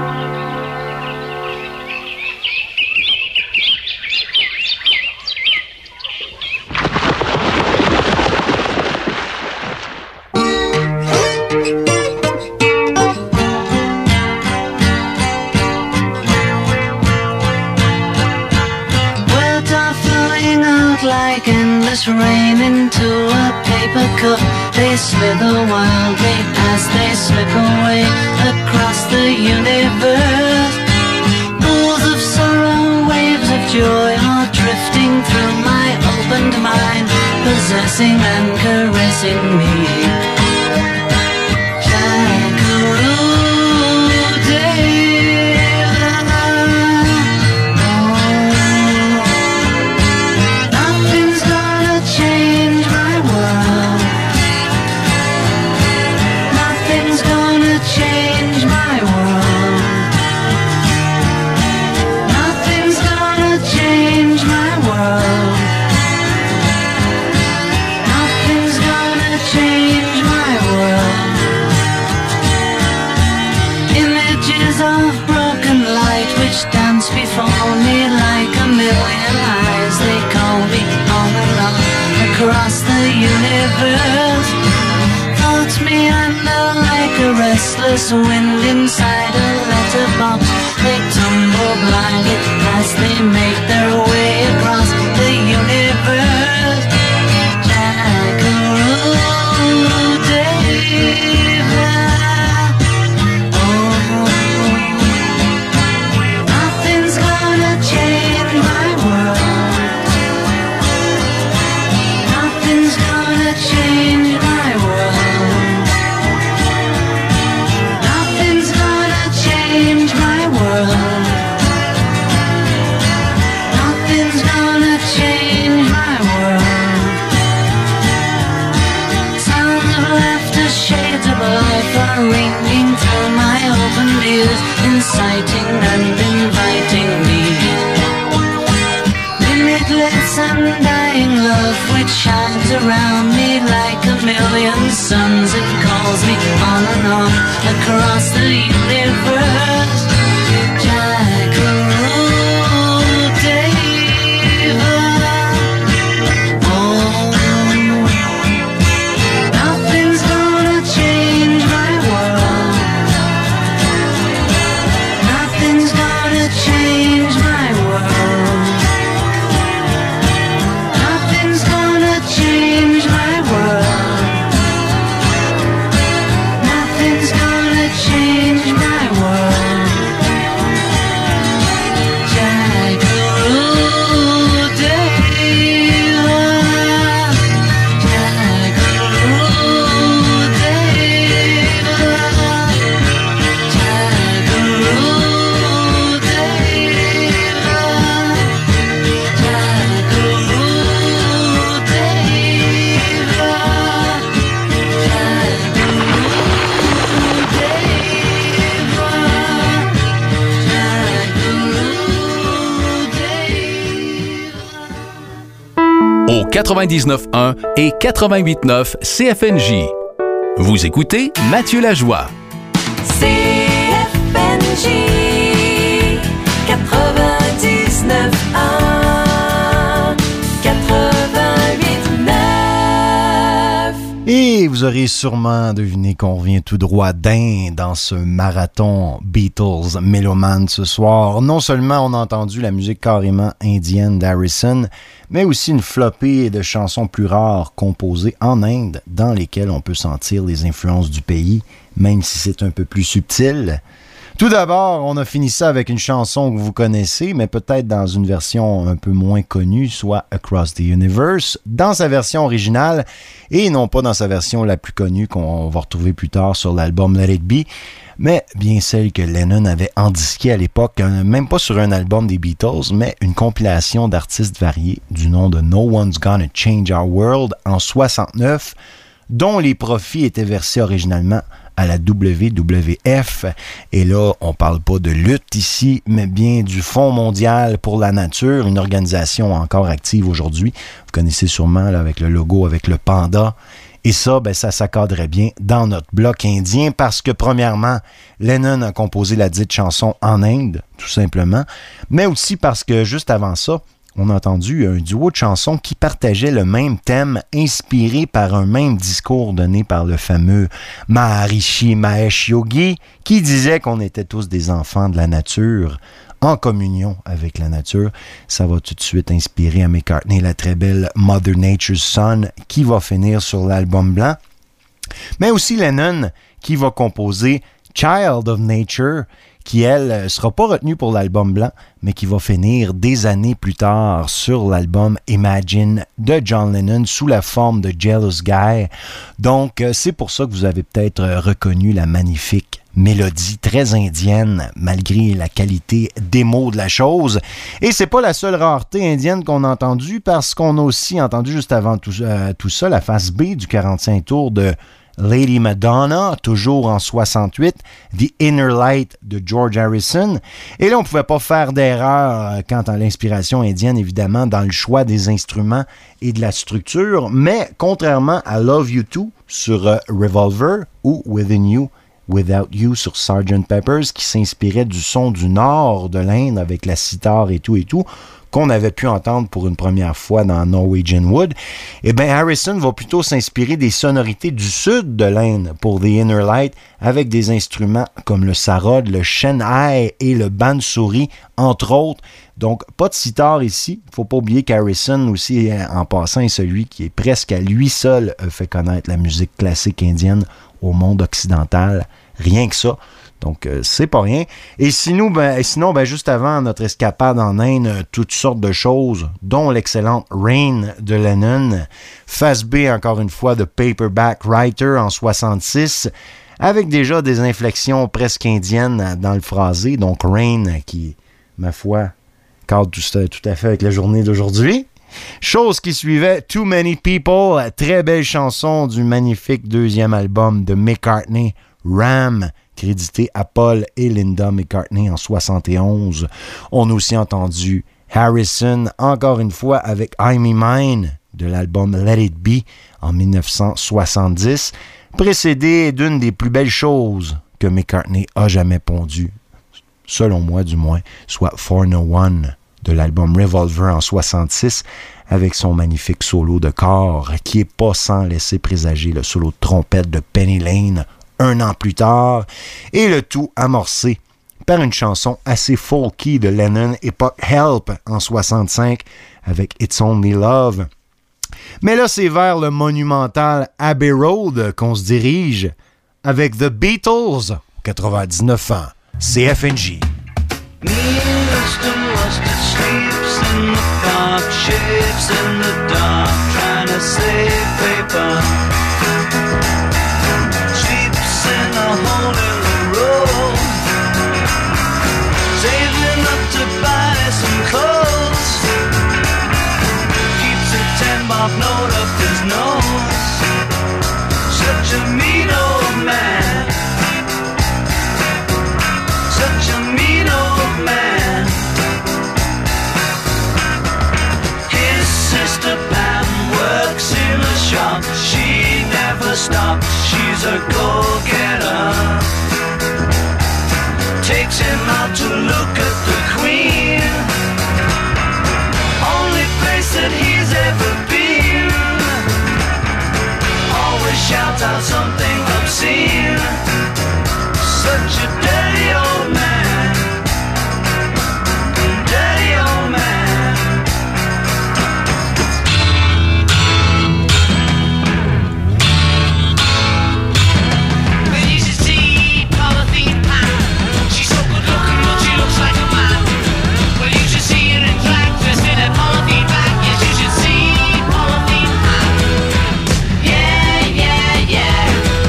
Words are flowing out like endless rain into a paper cup. They slither wildly as they slip away across the universe. Pools of sorrow, waves of joy are drifting through my opened mind, possessing and caressing me. Nothing's gonna change my world. Nothing's gonna change my world. Nothing's gonna change my world. Nothing's gonna change my world. Images of broken light which dance before me like a million eyes. They call me on and on across the universe. Floats me under like a restless wind inside a letterbox. They tumble blindly as they make their way across the universe. Jackaroo David. Nothing's gonna change my world. Nothing's gonna change my world. Nothing's gonna change my world. Nothing's gonna change my world. Sounds of laughter, shades of life are ringing through my open ears, inciting and inviting me. Limitless undying love which shines around me like a million suns. It calls me on and on across the universe. Jackaroo David. Oh, nothing's gonna change my world. Nothing's gonna change my world. 99.1 et 88.9 CFNJ. Vous écoutez Mathieu Lajoie. CFNJ 99.1 88.9. Et vous aurez sûrement deviné qu'on revient tout droit d'Inde dans ce marathon Beatles mélomane ce soir. Non seulement on a entendu la musique carrément indienne d'Harrison, mais aussi une flopée de chansons plus rares composées en Inde dans lesquelles on peut sentir les influences du pays, même si c'est un peu plus subtil. Tout d'abord, on a fini ça avec une chanson que vous connaissez, mais peut-être dans une version un peu moins connue, soit Across the Universe, dans sa version originale, et non pas dans sa version la plus connue qu'on va retrouver plus tard sur l'album Let It Be, mais bien celle que Lennon avait endisquée à l'époque, même pas sur un album des Beatles, mais une compilation d'artistes variés du nom de No One's Gonna Change Our World en 69, dont les profits étaient versés originalement à la WWF. Et là, on parle pas de lutte ici, mais bien du Fonds mondial pour la nature, une organisation encore active aujourd'hui. Vous connaissez sûrement là, avec le logo, avec le panda. Et ça, ben, ça s'accadrait bien dans notre bloc indien parce que, premièrement, Lennon a composé la dite chanson en Inde, tout simplement, mais aussi parce que, juste avant ça, on a entendu un duo de chansons qui partageait le même thème, inspiré par un même discours donné par le fameux Maharishi Mahesh Yogi, qui disait qu'on était tous des enfants de la nature, en communion avec la nature. Ça va tout de suite inspirer à McCartney la très belle Mother Nature's Son, qui va finir sur l'album blanc. Mais aussi Lennon, qui va composer Child of Nature, qui, elle, sera pas retenue pour l'album blanc, mais qui va finir des années plus tard sur l'album Imagine de John Lennon sous la forme de Jealous Guy. Donc, c'est pour ça que vous avez peut-être reconnu la magnifique mélodie très indienne, malgré la qualité des mots de la chose. Et c'est pas la seule rareté indienne qu'on a entendue, parce qu'on a aussi entendu juste avant tout ça la face B du 45 tours de Lady Madonna, toujours en 68, The Inner Light de George Harrison. Et là, on ne pouvait pas faire d'erreur quant à l'inspiration indienne, évidemment, dans le choix des instruments et de la structure. Mais contrairement à Love You Too sur Revolver ou Within You, Without You sur Sgt. Pepper's, qui s'inspirait du son du nord de l'Inde avec la sitar et tout, qu'on avait pu entendre pour une première fois dans Norwegian Wood, eh bien, Harrison va plutôt s'inspirer des sonorités du sud de l'Inde pour The Inner Light, avec des instruments comme le sarod, le chennai et le bansuri, entre autres. Donc, pas de sitar ici. Il ne faut pas oublier qu'Harrison aussi, en passant, est celui qui est presque à lui seul fait connaître la musique classique indienne au monde occidental. Rien que ça. Donc, c'est pas rien. Et sinon, juste avant notre escapade en Inde, toutes sortes de choses, dont l'excellente Rain de Lennon, face B, encore une fois, de Paperback Writer en 66, avec déjà des inflexions presque indiennes dans le phrasé. Donc, Rain, qui, ma foi, cadre tout à fait avec la journée d'aujourd'hui. Chose qui suivait, Too Many People, très belle chanson du magnifique deuxième album de McCartney, Ram, crédité à Paul et Linda McCartney en 71. On a aussi entendu Harrison, encore une fois, avec I'm Mine de l'album Let It Be en 1970, précédé d'une des plus belles choses que McCartney a jamais pondues, selon moi du moins, soit For No One de l'album Revolver en 66, avec son magnifique solo de corps qui est pas sans laisser présager le solo de trompette de Penny Lane un an plus tard, et le tout amorcé par une chanson assez folky de Lennon, époque Help en 65, avec It's Only Love. Mais là, c'est vers le monumental Abbey Road qu'on se dirige, avec The Beatles, 99 ans, CFNJ. Me and Winston Mustard sleeps in the park, shapes in the dark, trying to save paper. Sleeps in a hole in the road, saving up to buy some clothes. Keeps a 10-bob note up his nose. Such a mean old man. Such a mean old man. His sister Pam stop. She's a go-getter. Takes him out to look at the Queen. Only place that he's ever been. Always shouts out something obscene. Such a dirty old man. Dirty old man. Well, you should see Polythene Pie. She's so good looking, but she looks like a man. Well, you should see her in drag, dressed in a polythene bag. Yes, you should see Polythene Pie. Yeah, yeah, yeah.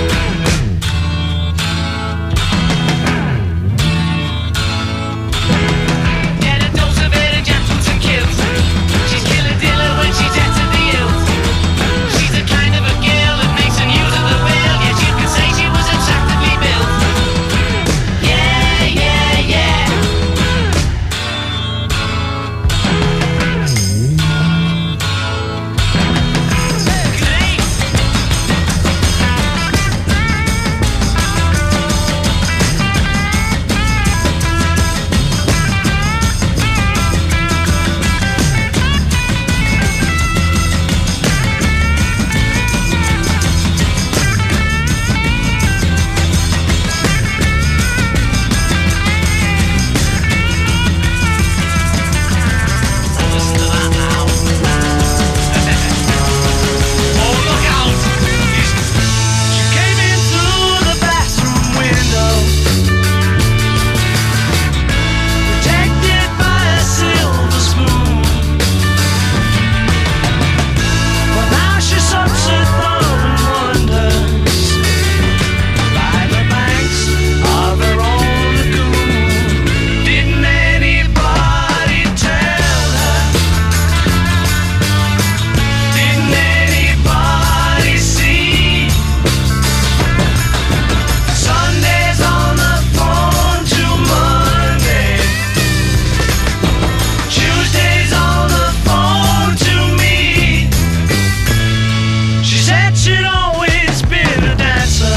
Get a dose of it and jam boots and kills. She's killer diller when she's at the hills. She's the kind of a girl that makes an use of the will. Yes, you could say she was attractively built. Yeah, yeah, yeah. Oh, look out! She came in through the bathroom window, protected by a silver spoon. But now she sucks her thumb and wonders by the banks of her own lagoon. Didn't anybody tell her? Didn't anybody see? Sunday's on the phone to Monday. Tuesday's on the phone to me. She said she'd always been a dancer.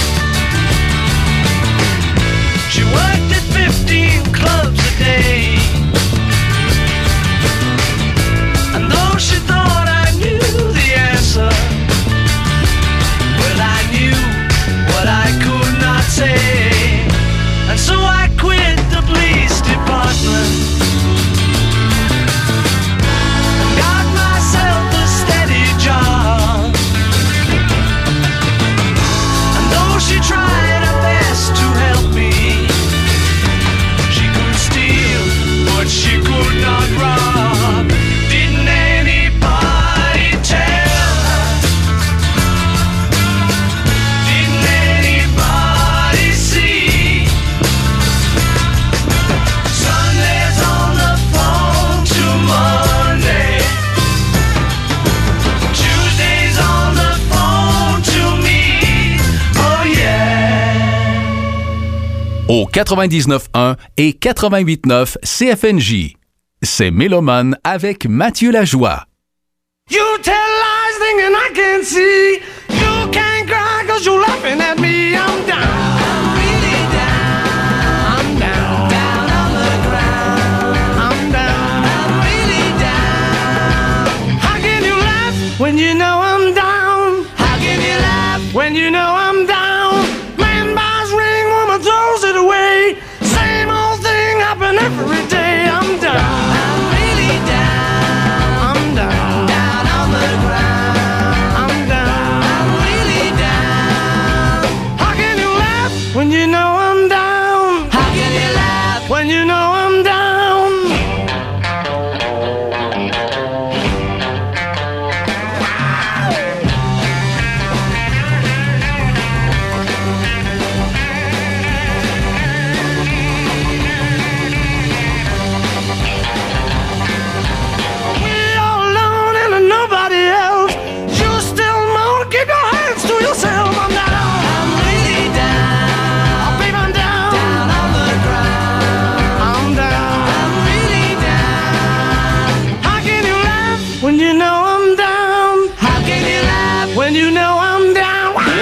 She worked at 15 clubs a day. And though she thought I knew the answer, well, I knew what I could not say. And so I quit the police department and got myself a steady job. And though she tried her best to help me, she could steal, but she could not rob. Didn't anybody tell her? Didn't anybody see? Sunday's on the phone to Monday. Tuesday's on the phone to me. Oh yeah. Au 99.1 et 88.9 CFNJ. C'est Mélomane avec Mathieu Lajoie. You tell lies thinking I can't see. You can't cry cause you're laughing at me. I'm down. I'm really down. I'm down. Down on the ground. I'm down. I'm really down. How can you laugh when you know I'm down? How can you laugh when you know I'm down? Man buys ring, woman throws it away. Same old thing happen every day. I'm down. I'm really down. I'm down. Down on the ground. I'm down. I'm really down. How can you laugh when you know I'm down? How can you laugh when you know I'm down? We all alone and nobody else. You still moan, keep your hands to yourself. I'm down. I'm really down. Oh, babe, I'm down. Down on the ground. I'm down. I'm really down. How can you laugh when you know I'm down? How can you laugh when you know I'm down?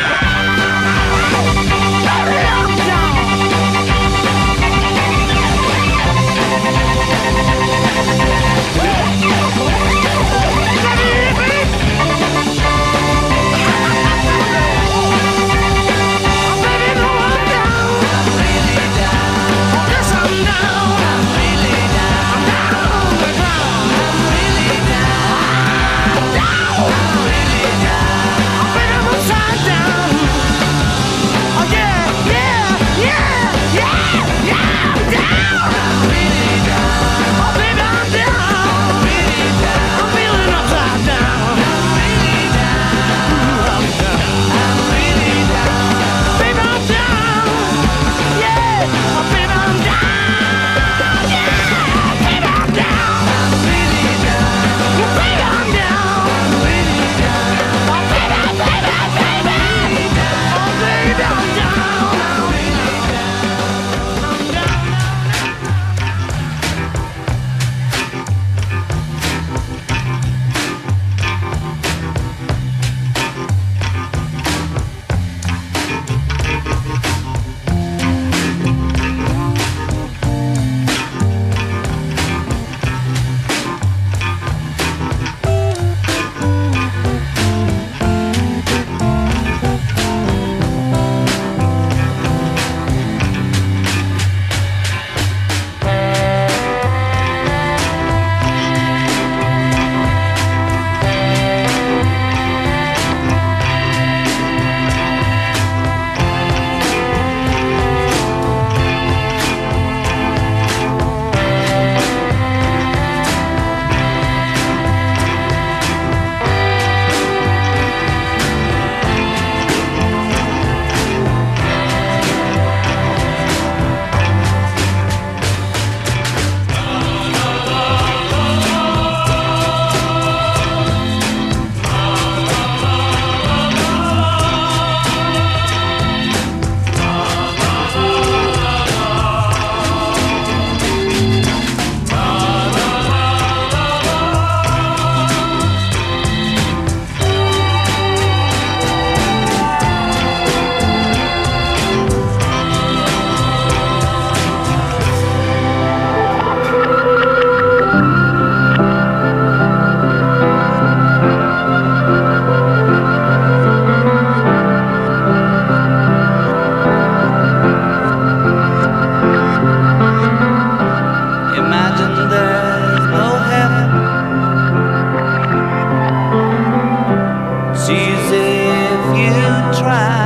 easy if you try.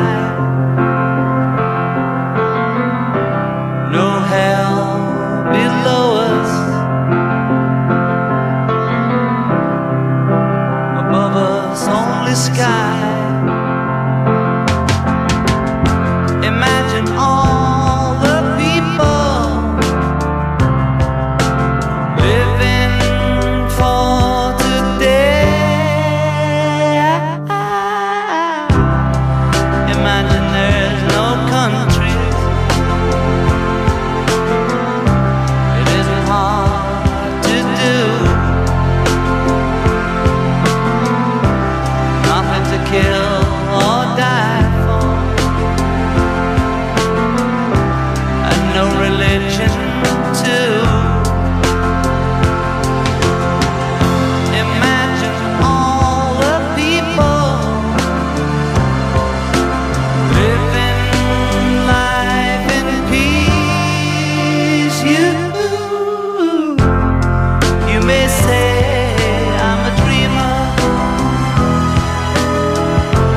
No hell below us, above us only sky. Imagine all the people living for today. Imagine there's no countries. It isn't hard to do. Nothing to kill or die for, and no religion too. Imagine all the people living life in peace. You may say I'm a dreamer,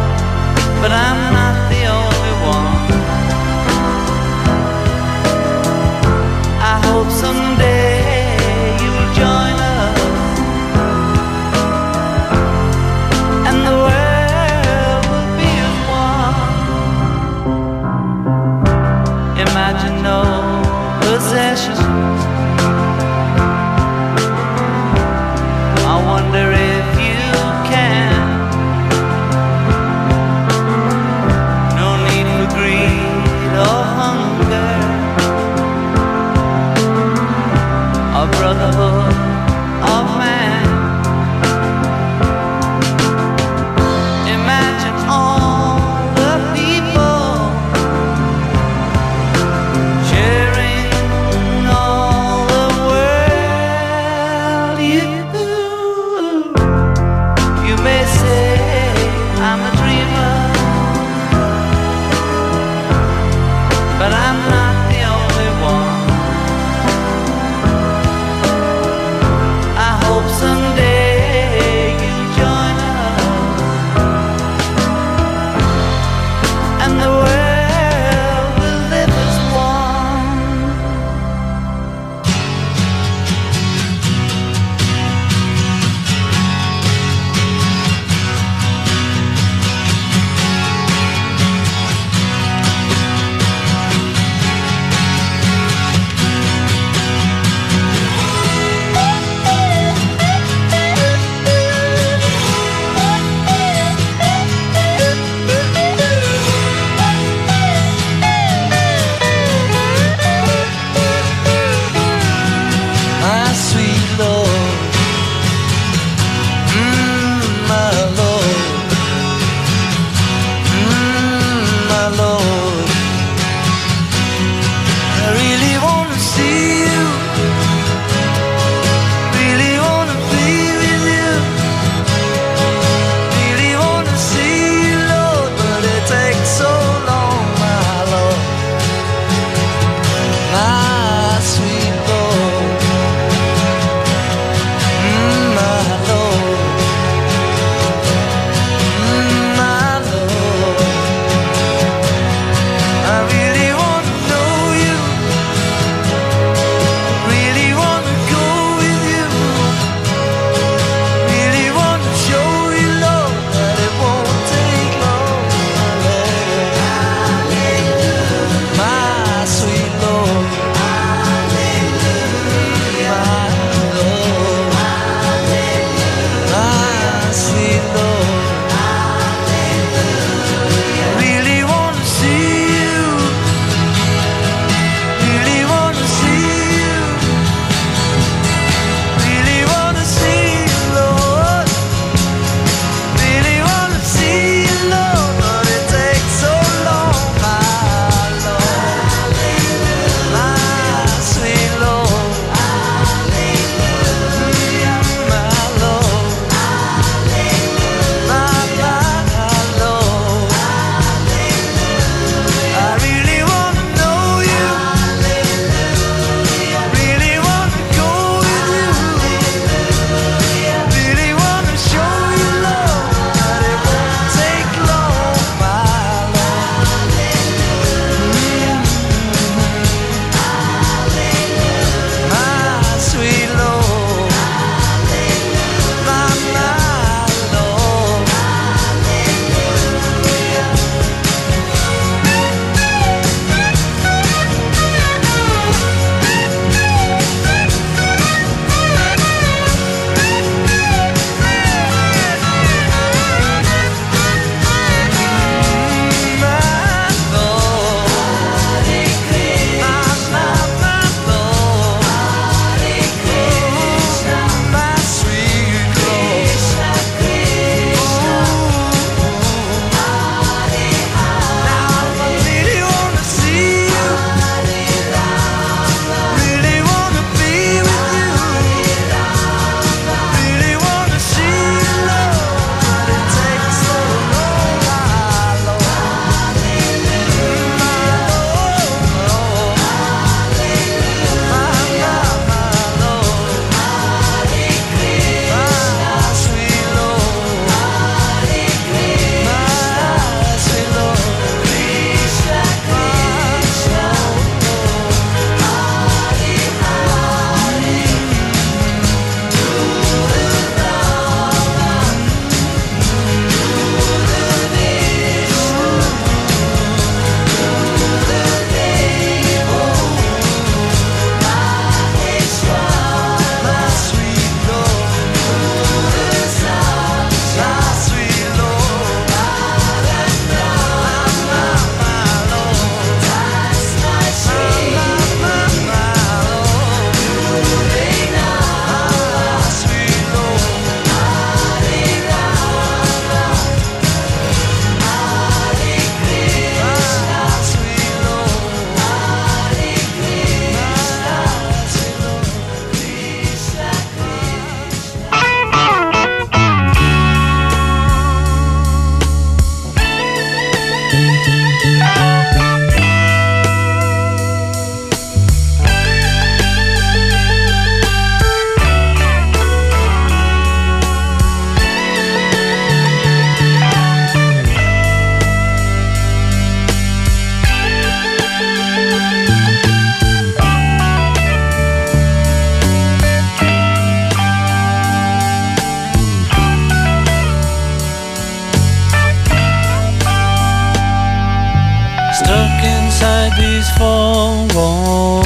these four walls,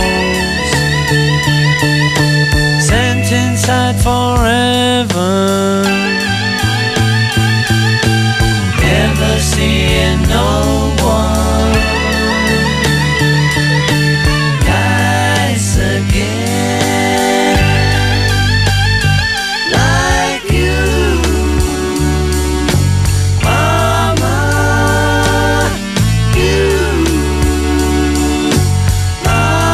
sent inside forever, never seeing no one nice again like you, Mama, you, Mama.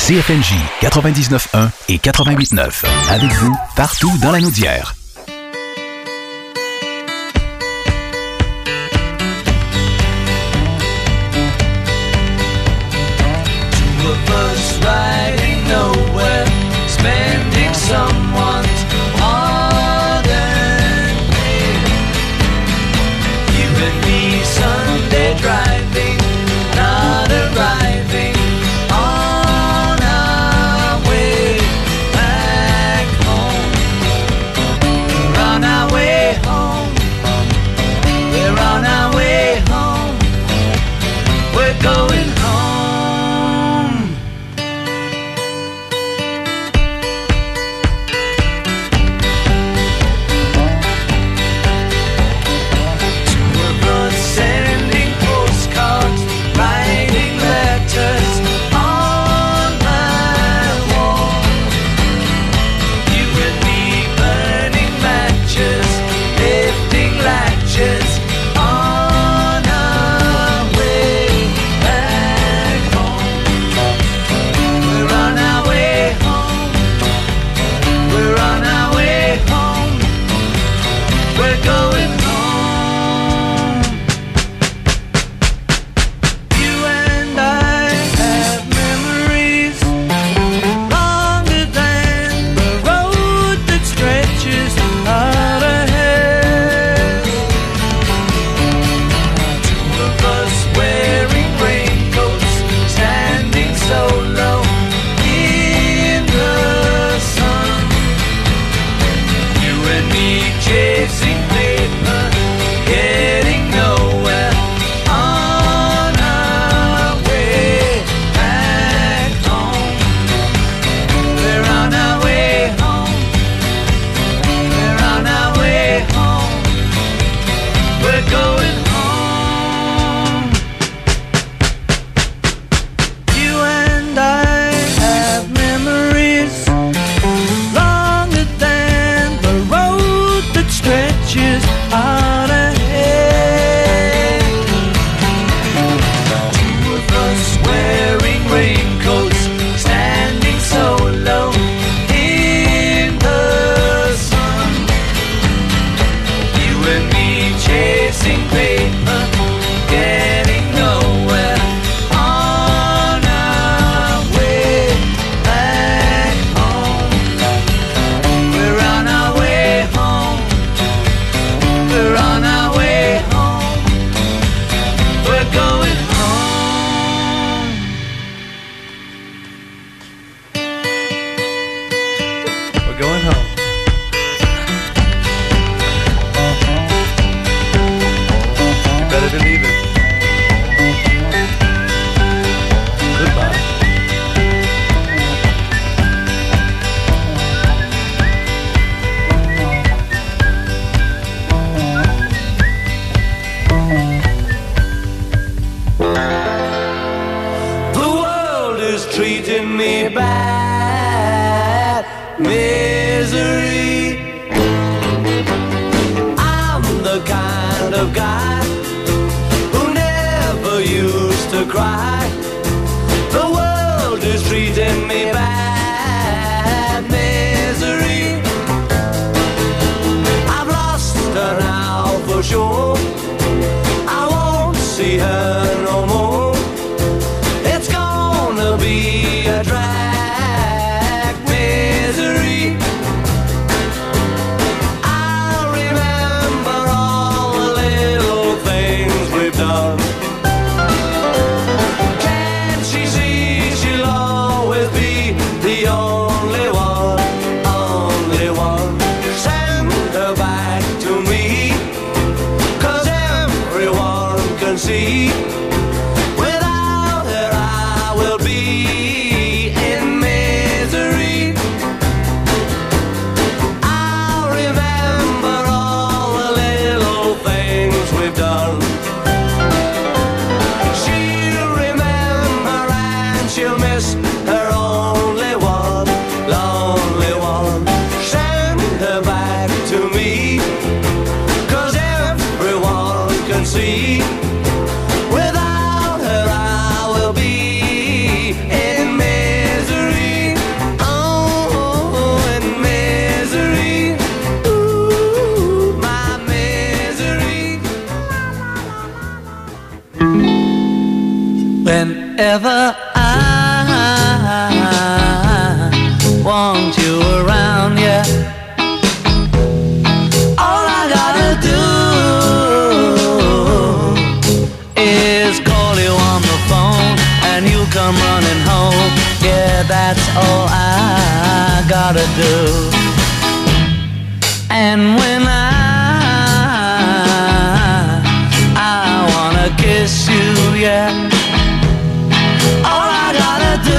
CFNJ 99.1 et 88.9. Avec vous, partout dans la Naudière. Two of us riding nowhere, spending someone's hard-earned pay. You and me Sunday driving, not arriving on our way back home. We're on our way home. We're on our way home. We're going home. Sending postcards, writing letters on my wall. You and me burning matches, lifting latches on our way back home. We're on our way home. We're on our way home. We're going home. Chasing paper, getting nowhere on our way back home. We're on our way home. We're on our way home. We're going home. You and I have memories longer than the road that stretches out ahead. Two of us wearing raincoats, standing so low in the sun. You and me chasing paper, getting nowhere on our way back home. We're on our way home. We're on our way home. We're going home. We're going home. You better believe it. Goodbye. The world is treating me bad, misery. I'm the kind of guy who never used to cry. The world is treating me bad, misery. I've lost her now for sure. I won't see her no more. It's gonna be a drag, misery. I'll remember all the little things we've done. Whenever I want you around, yeah, all I gotta do is call you on the phone and you come running home. Yeah, that's all I gotta do. And when I wanna kiss you, yeah, all I gotta do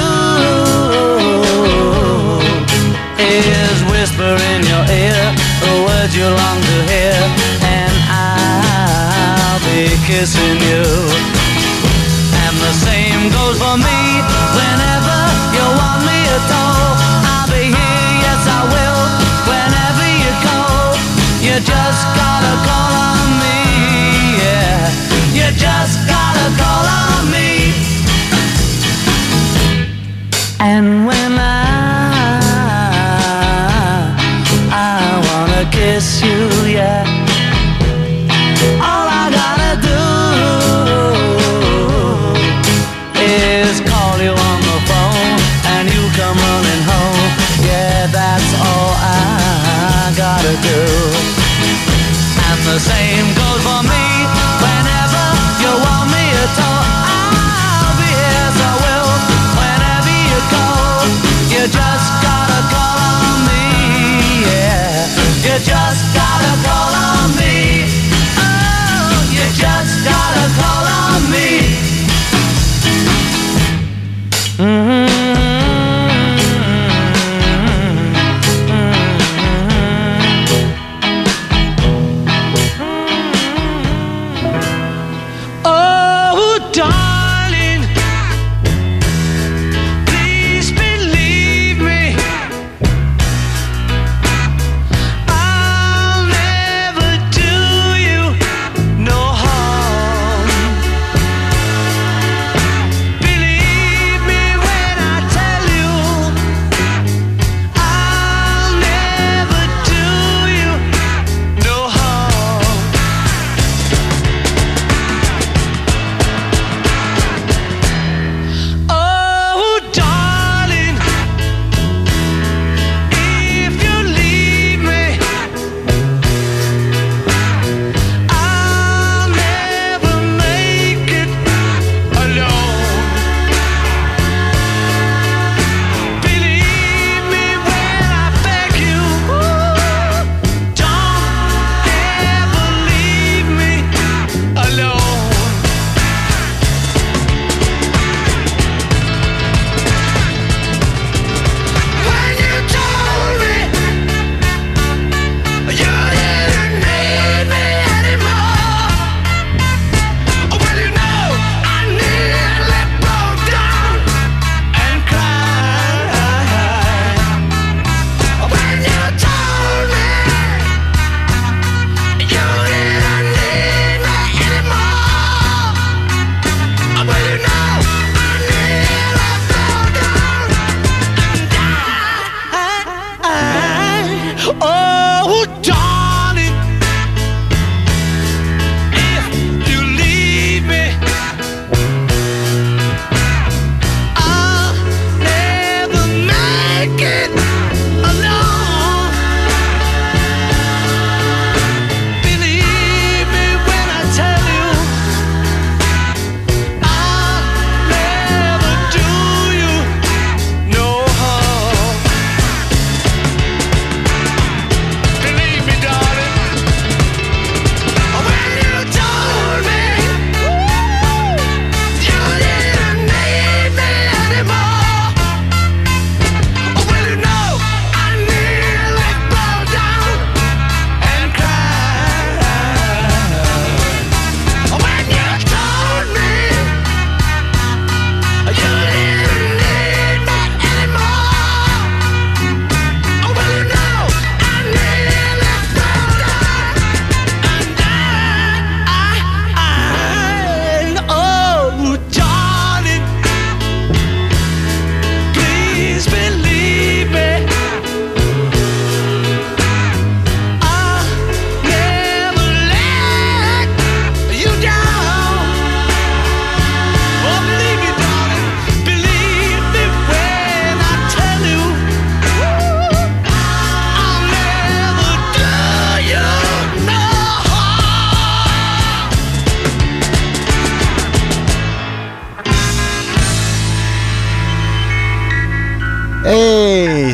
is whisper in your ear the words you long to hear, and I'll be kissing you. And the same goes for me. Whenever you want me at all, I'll be here, yes I will. Whenever you call, you just gotta call on me, yeah. You just gotta call on me. And when I wanna kiss you, yeah, all I gotta do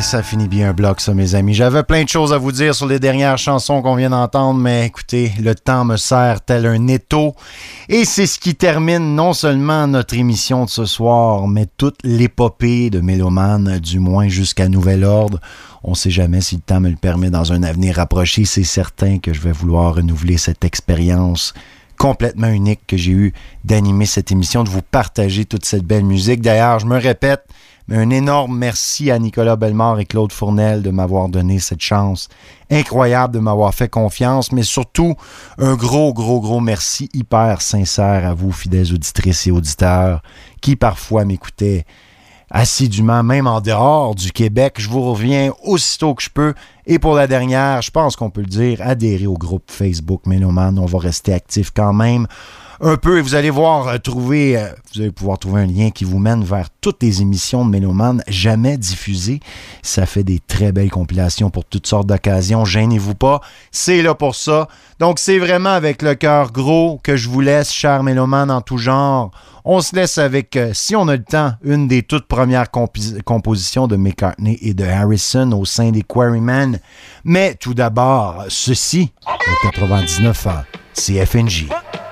ça finit bien un bloc, ça, mes amis. J'avais plein de choses à vous dire sur les dernières chansons qu'on vient d'entendre, mais écoutez, le temps me sert tel un étau. Et c'est ce qui termine non seulement notre émission de ce soir, mais toute l'épopée de Mélomanes, du moins jusqu'à nouvel ordre. On ne sait jamais si le temps me le permet dans un avenir rapproché. C'est certain que je vais vouloir renouveler cette expérience complètement unique que j'ai eu d'animer cette émission, de vous partager toute cette belle musique. D'ailleurs, je me répète, mais un énorme merci à Nicolas Bellemare et Claude Fournel de m'avoir donné cette chance incroyable, de m'avoir fait confiance, mais surtout un gros merci hyper sincère à vous, fidèles auditrices et auditeurs, qui parfois m'écoutaient assidûment, même en dehors du Québec. Je vous reviens aussitôt que je peux. Et pour la dernière, je pense qu'on peut le dire, adhérez au groupe Facebook Mélomanes. On va rester actifs quand même un peu et vous allez pouvoir trouver un lien qui vous mène vers toutes les émissions de Mélomanes jamais diffusées. Ça fait des très belles compilations pour toutes sortes d'occasions. Gênez-vous pas, c'est là pour ça. Donc c'est vraiment avec le cœur gros que je vous laisse, chers Mélomanes en tout genre. On se laisse avec, si on a le temps, une des toutes premières compositions de McCartney et de Harrison au sein des Quarrymen. Mais tout d'abord, ceci, au 99 ans, CFNJ.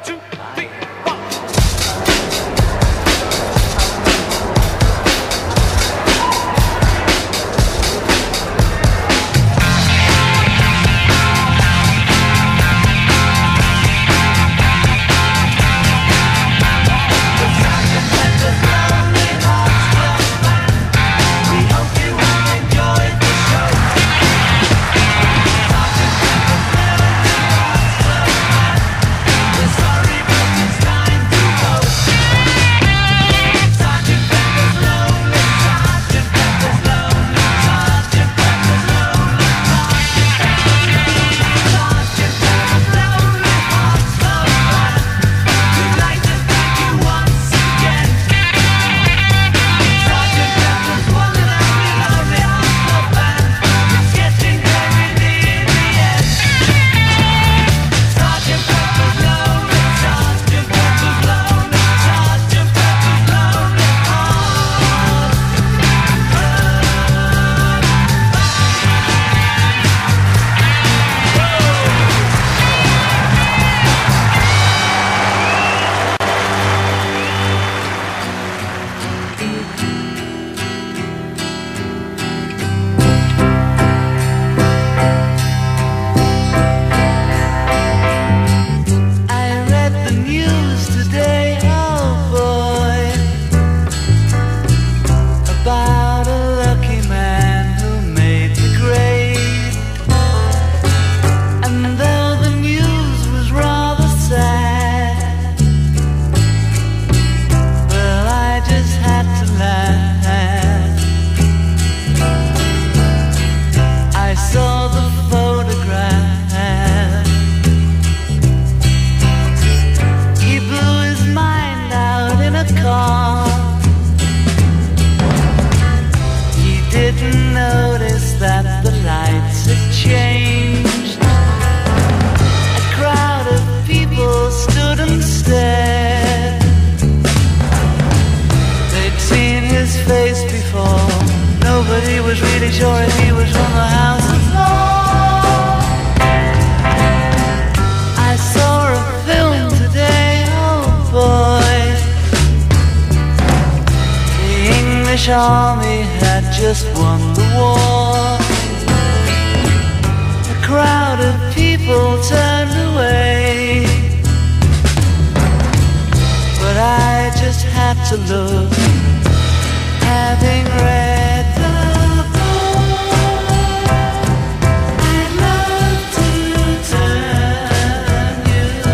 Army had just won the war. A crowd of people turned away, but I just had to look, having read the book. I'd love to turn you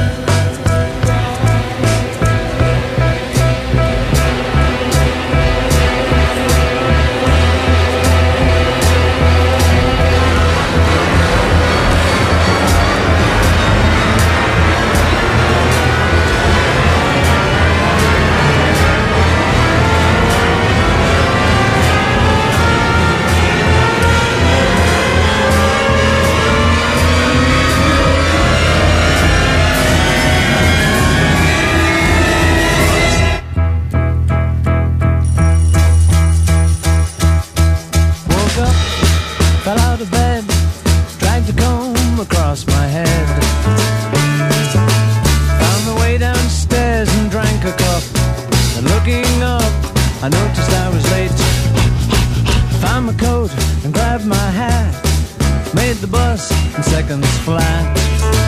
Walking up, I noticed I was late. Found my coat and grabbed my hat. Made the bus in seconds flat.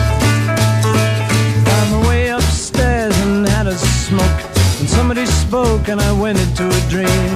Found my way upstairs and had a smoke. And somebody spoke and I went into a dream.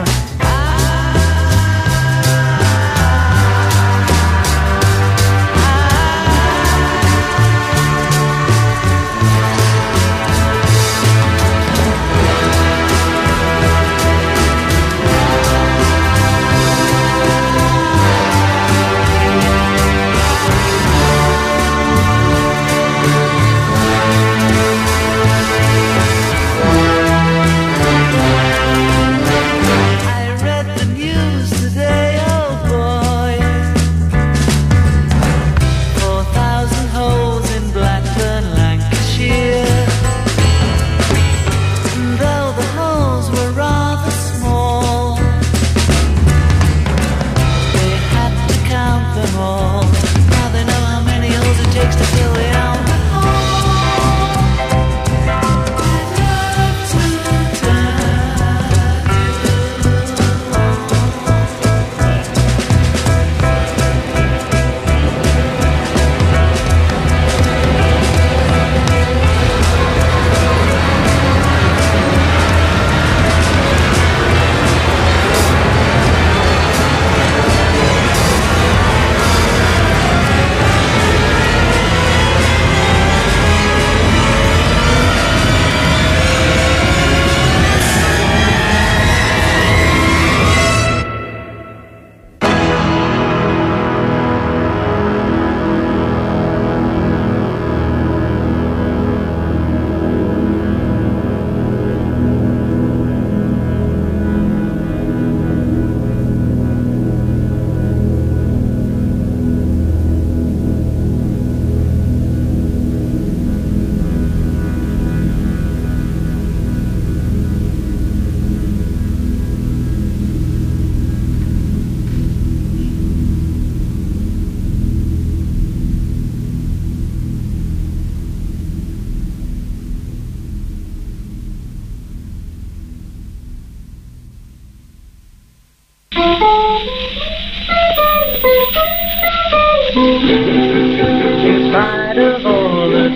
In spite of all the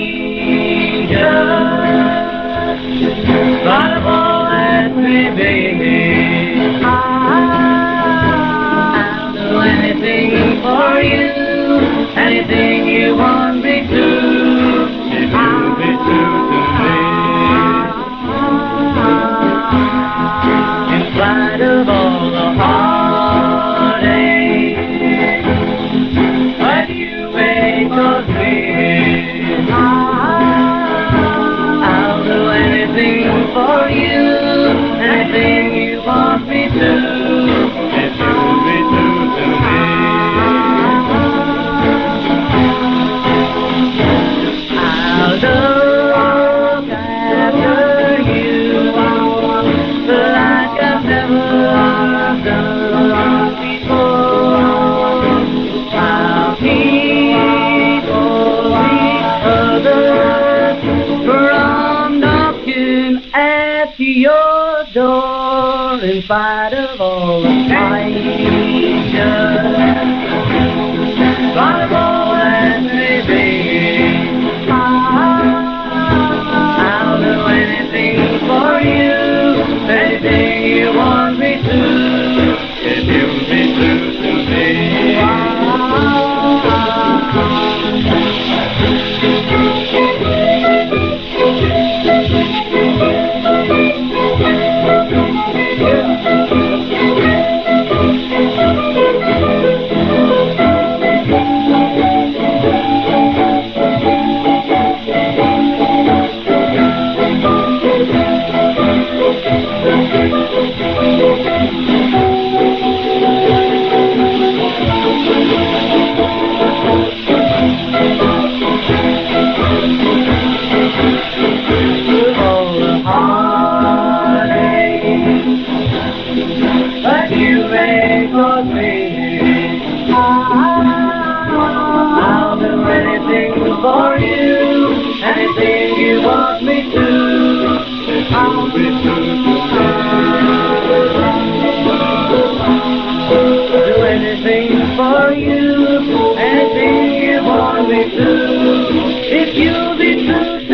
danger, in spite of all that may be, I'll do anything for you, anything you want me to, if you'll be true to me. In spite of all the heartache cause me, I'll do anything for you, anything you want me to, if you'll be true to me. I'll look after you like I've never done before. I'll keep from knocking at your door in spite of all the danger, in spite of all that may be. I'll do anything for you, anything you want me to, if you'll be true to me. For you, anything you want me to, if you'll be true to me. be true, if you'll be true